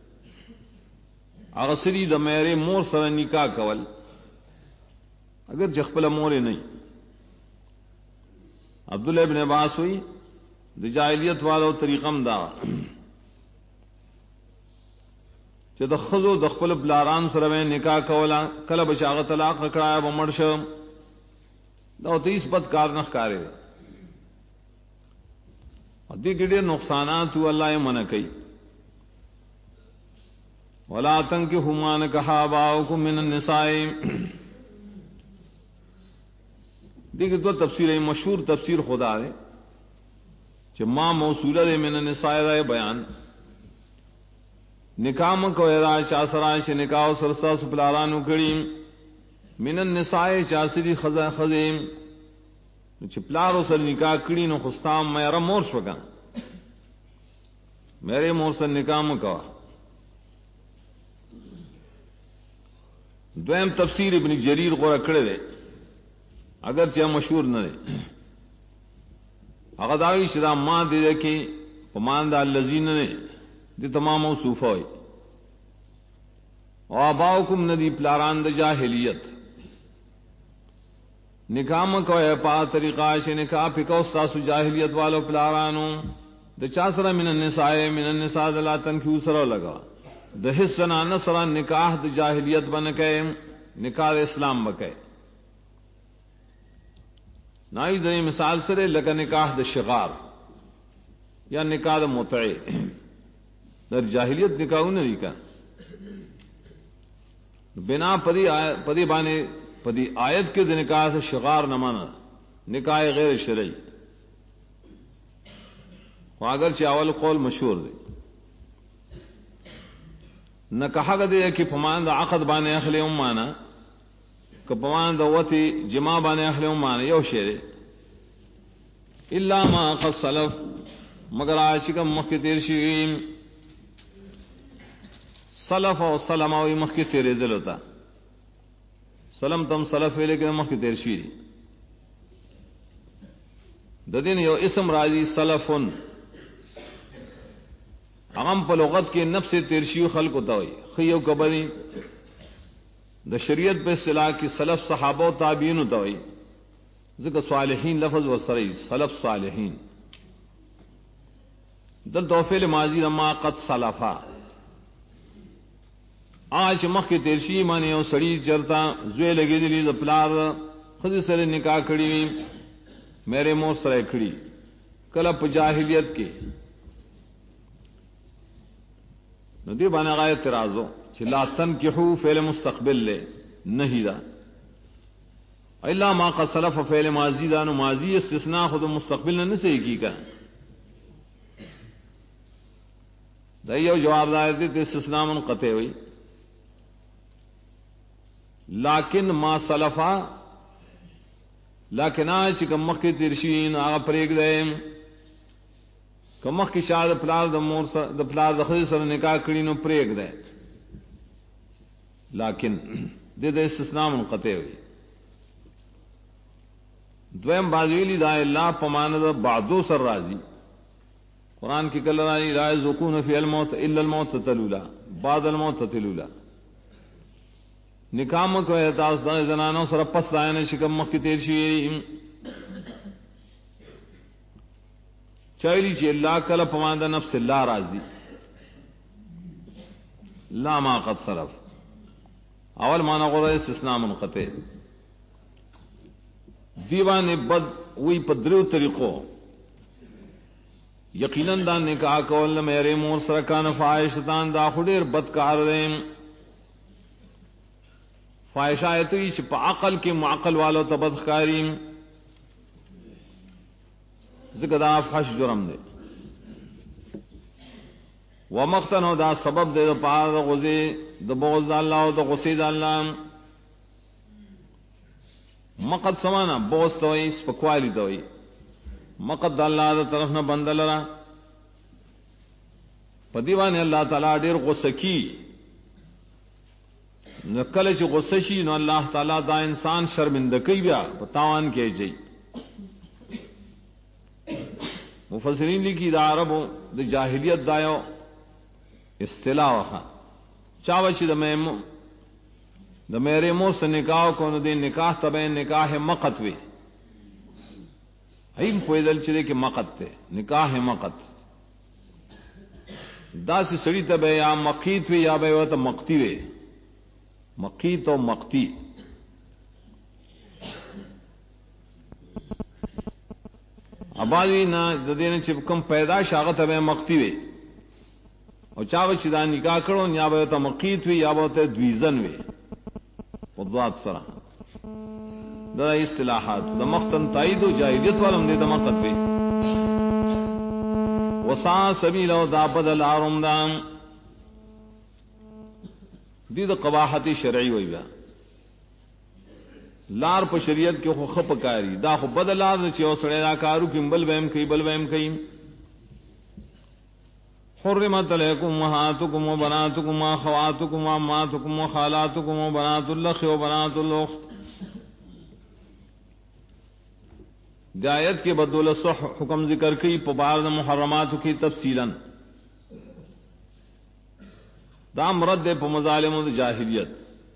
اغسری دا میرے مور سر نکاح کول اگر جخپل مورے نہیں عبداللہ ابن عباس ہوئی دا جاہلیت والا طریقم دا چہ دا خضو دا خپل بلاران سر میں نکاح کولا کل بچاغ طلاق کڑایا بمرش دا تیس بد کار نخ کارے دا دی گڑے نقصانات تو اللہ منع کئی ولا تنكحوا ما نكح آباؤكم من النساء دیکھ دو تفسیر مشہور تفسیر خدا ہے کہ ماں موصولہ دے من النساء دا بیان نکاح کو ادا چاسرا سے نکاح سرسا سپلارانو کڑی من النساء چاسری خزا خزیم چپلارو سر نکاح کڑی نو خستام میرا مور شوکا میرے مور سر نکاح مکوا دویم تفسیر ابن جریر غور کړی دی اگرچہ مشہور نه دی هغه داوی چې دا ما دې کې پمان د الذین نه دي تمام موصوف وي او اباؤکم ندی پلاران د جاہلیت نکاح کوي په طریقہ چې نکاح پکو ساسو جاہلیت والو پلارانو د چا سره من النساء لا تنکیو سره لگا د حسنا نصر نکاح د جاہلیت بنکه نکاح اسلام بکه نای د مثال سره لکه نکاح د شغار یا نکاح د متع در جاہلیت نکاحونه دي کا بنا پدی بانے پدی آیت کے نکاح سے شغار نہ مانا نکاح غیر شرعی اگر چاول قول مشہور دے نہ کہا گدے کہ پمان دا عقد بانے اخلے مانا کہ پمان دا وتی جماع بانے اخلے مانا یو شعر الا ما قد سلف مگر عاشق مخ تیر شیم سلف او سلم او مخ کی تیرے دل ہوتا سلم تم سلف ویلے کہ مخ کی تیر شی ددین یو اسم راضی سلفن عام په لغت کې نفس تیرشی خلق ہوتا ہوئی خیو کبری د شریعت په اصطلاح کې سلف صحابہ او تابعین ہوتا ہوئی ذکر صالحین لفظ وسری سلف صالحین دل توفیل ماضی لما قد سلفا آج مخ کی تیرشی مانے او سڑی چرتا زوی لگی دلی د پلار خدای سره نکاح کړي میرے مور سره کړي کله په جاہلیت کې نو دی باندې غایت اعتراضو چې لا تنکحو فعل مستقبل له نہیں دا الا ما قد سلف فعل ماضی دا نو ماضی استثناء خود مستقبل نه صحیح کی کا دا یو جواب دار دې استثناء منقطع ہوئی لیکن ما سلفا لیکن آج کمخ کی ترشین آغا پریگ دے کمخ کی شاہ د پلار د مور د پلار د خدای سره نکاح کړي نو پریگ دے لیکن د استثناء منقطع ہوئی دویم بازویلی دا اللہ پماند بعدو سر راضی قرآن کی کل راضی لا یذوقون فی الموت الا الموت تلولا بعد الموت تلولا نکاح کو احتاس دا زنانوں سره پس دائن شکم مخ کی تیر شویری چایلی چی اللہ کل پماند نفس اللہ راضی لا ما قد صرف اول مانا غرہ استثناء منقطع دیوان بد وی پدریو طریقو یقیناً دا نکاح کول میرے مور سرکان فائشتان دا خودیر بد کار دیں فائشایتی چ په عقل کې معقل والو تبدخاری ذکر دا فحش جرم دے ومقتنو دا سبب دے دا پار دا غزی دا بغض دا اللہ و دا غصی دا اللہ مقت سمانا بغض توئی سپکوالی توئی مقت دا اللہ دا طرف نہ بندل را پا دیوانی اللہ تعالی دیر غصکی نو کله چې غصه شي نو الله تعالی دا انسان شرمنده کوي بیا په تاوان کې جاي مفسرین لیکي دا عربو د جاهلیت دایو اصطلاح وخا چاوه چې د میرے مو سره نکاح کو نو د نکاح تبع نکاح مقت وي هیم پویدل چې کې مقت ته نکاح مقت دا سړی تبع یا مقیت وي یا به وته مقتی وي مقیت و مقتی ابادی نہ ددین چپکم پیدا شاغت ہے مقتی وے اور چاو چدا نکاح کرو یا بہ تو مقیت وی یا بہ تو دویزن وے وضات سرا دا اصطلاحات دا مختن تائید و جاہلیت والم دے دمقت وے وسا سبیل و دا بدل ارمدان دی دا قباحت شرعی ہوئی بیا لار په شریعت کې خو خپ کاری دا خو بدل لار چې او سړی دا کارو کې بل ویم کوي حرمت علیکم امہاتکم و بناتکم و اخواتکم و عماتکم و خالاتکم و بنات الاخ و بنات الاخت. آیت کے بدولت حکم ذکر کی پبار محرمات کی تفصیلا دام رد پا مظالم جاہلیت.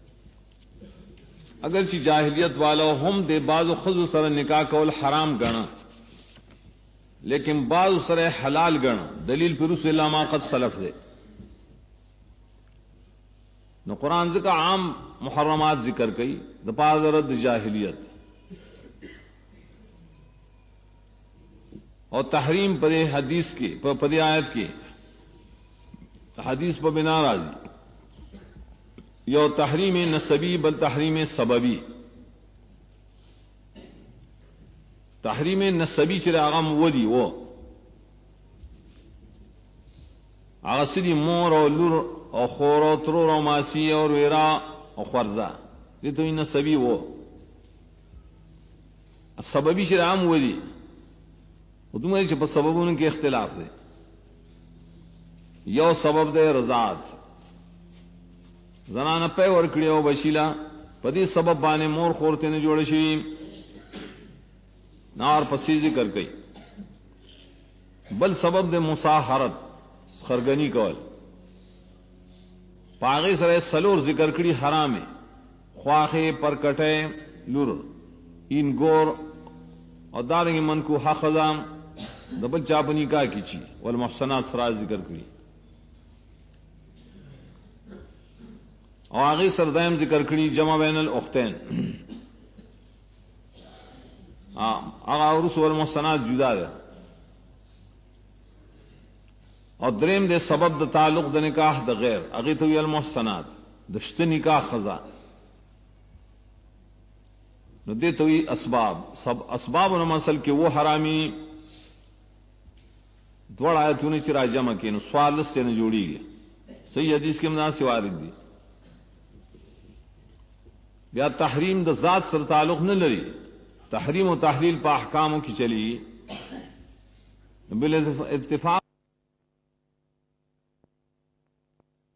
اگرچہ جاہلیت والا ہم دے بعض خود سر نکاح کول حرام گنا لیکن بعض سر حلال گنا دلیل پر رسول اللہ ما قد سلف دے. نو قرآن ذکر عام محرمات ذکر کئی دپاز رد جاہلیت اور تحریم پر حدیث کے پر آیت کے حدیث پر بنا راضی یو تحریم نسبی بل تحریم سببی. تحریم نسبی چرے آغا مودی وہ آغا سری مور اور لور اور خور اور ترور اور ماسی اور ویرا اور خورزہ یہ تو نسبی وہ. سببی چرے عام ودی وہ تمہاری چپ سبب ان کے اختلاف دے. یو سبب دے رضاعت زنانہ پے ورکڑی او بشیلا پدی سبب بانے مور خورتے نے جوڑ شی نار پسی ذکر کئی. بل سبب دے مساحرت خرگنی کول پاغی سرے سلور ذکر کڑی حرام خواخے پرکٹے لور ان گور اور دارنگی من کو حقضام دبل چاپنی کا کیچی والمحسنات سراج ذکر کری. اور آگے سردائم ذکر کری جمع بین الاختین آغا عرس والمحسنات جدا دے. اور دریم دے سبب دا تعلق دا نکاح دا غیر اغیتوی المحسنات دشت نکاح خزا نو دیتوی اسباب سب اسباب نمسل کے وہ حرامی دوڑ آیتوں نے چرا جمع کی نو سوال سے نہ جوڑی گئے. صحیح حدیث کے مناسب وارد دی یا تحریم دا ذات سر تعلق نہ لری تحریم و تحلیل پا احکاموں کی چلی بال اتفاق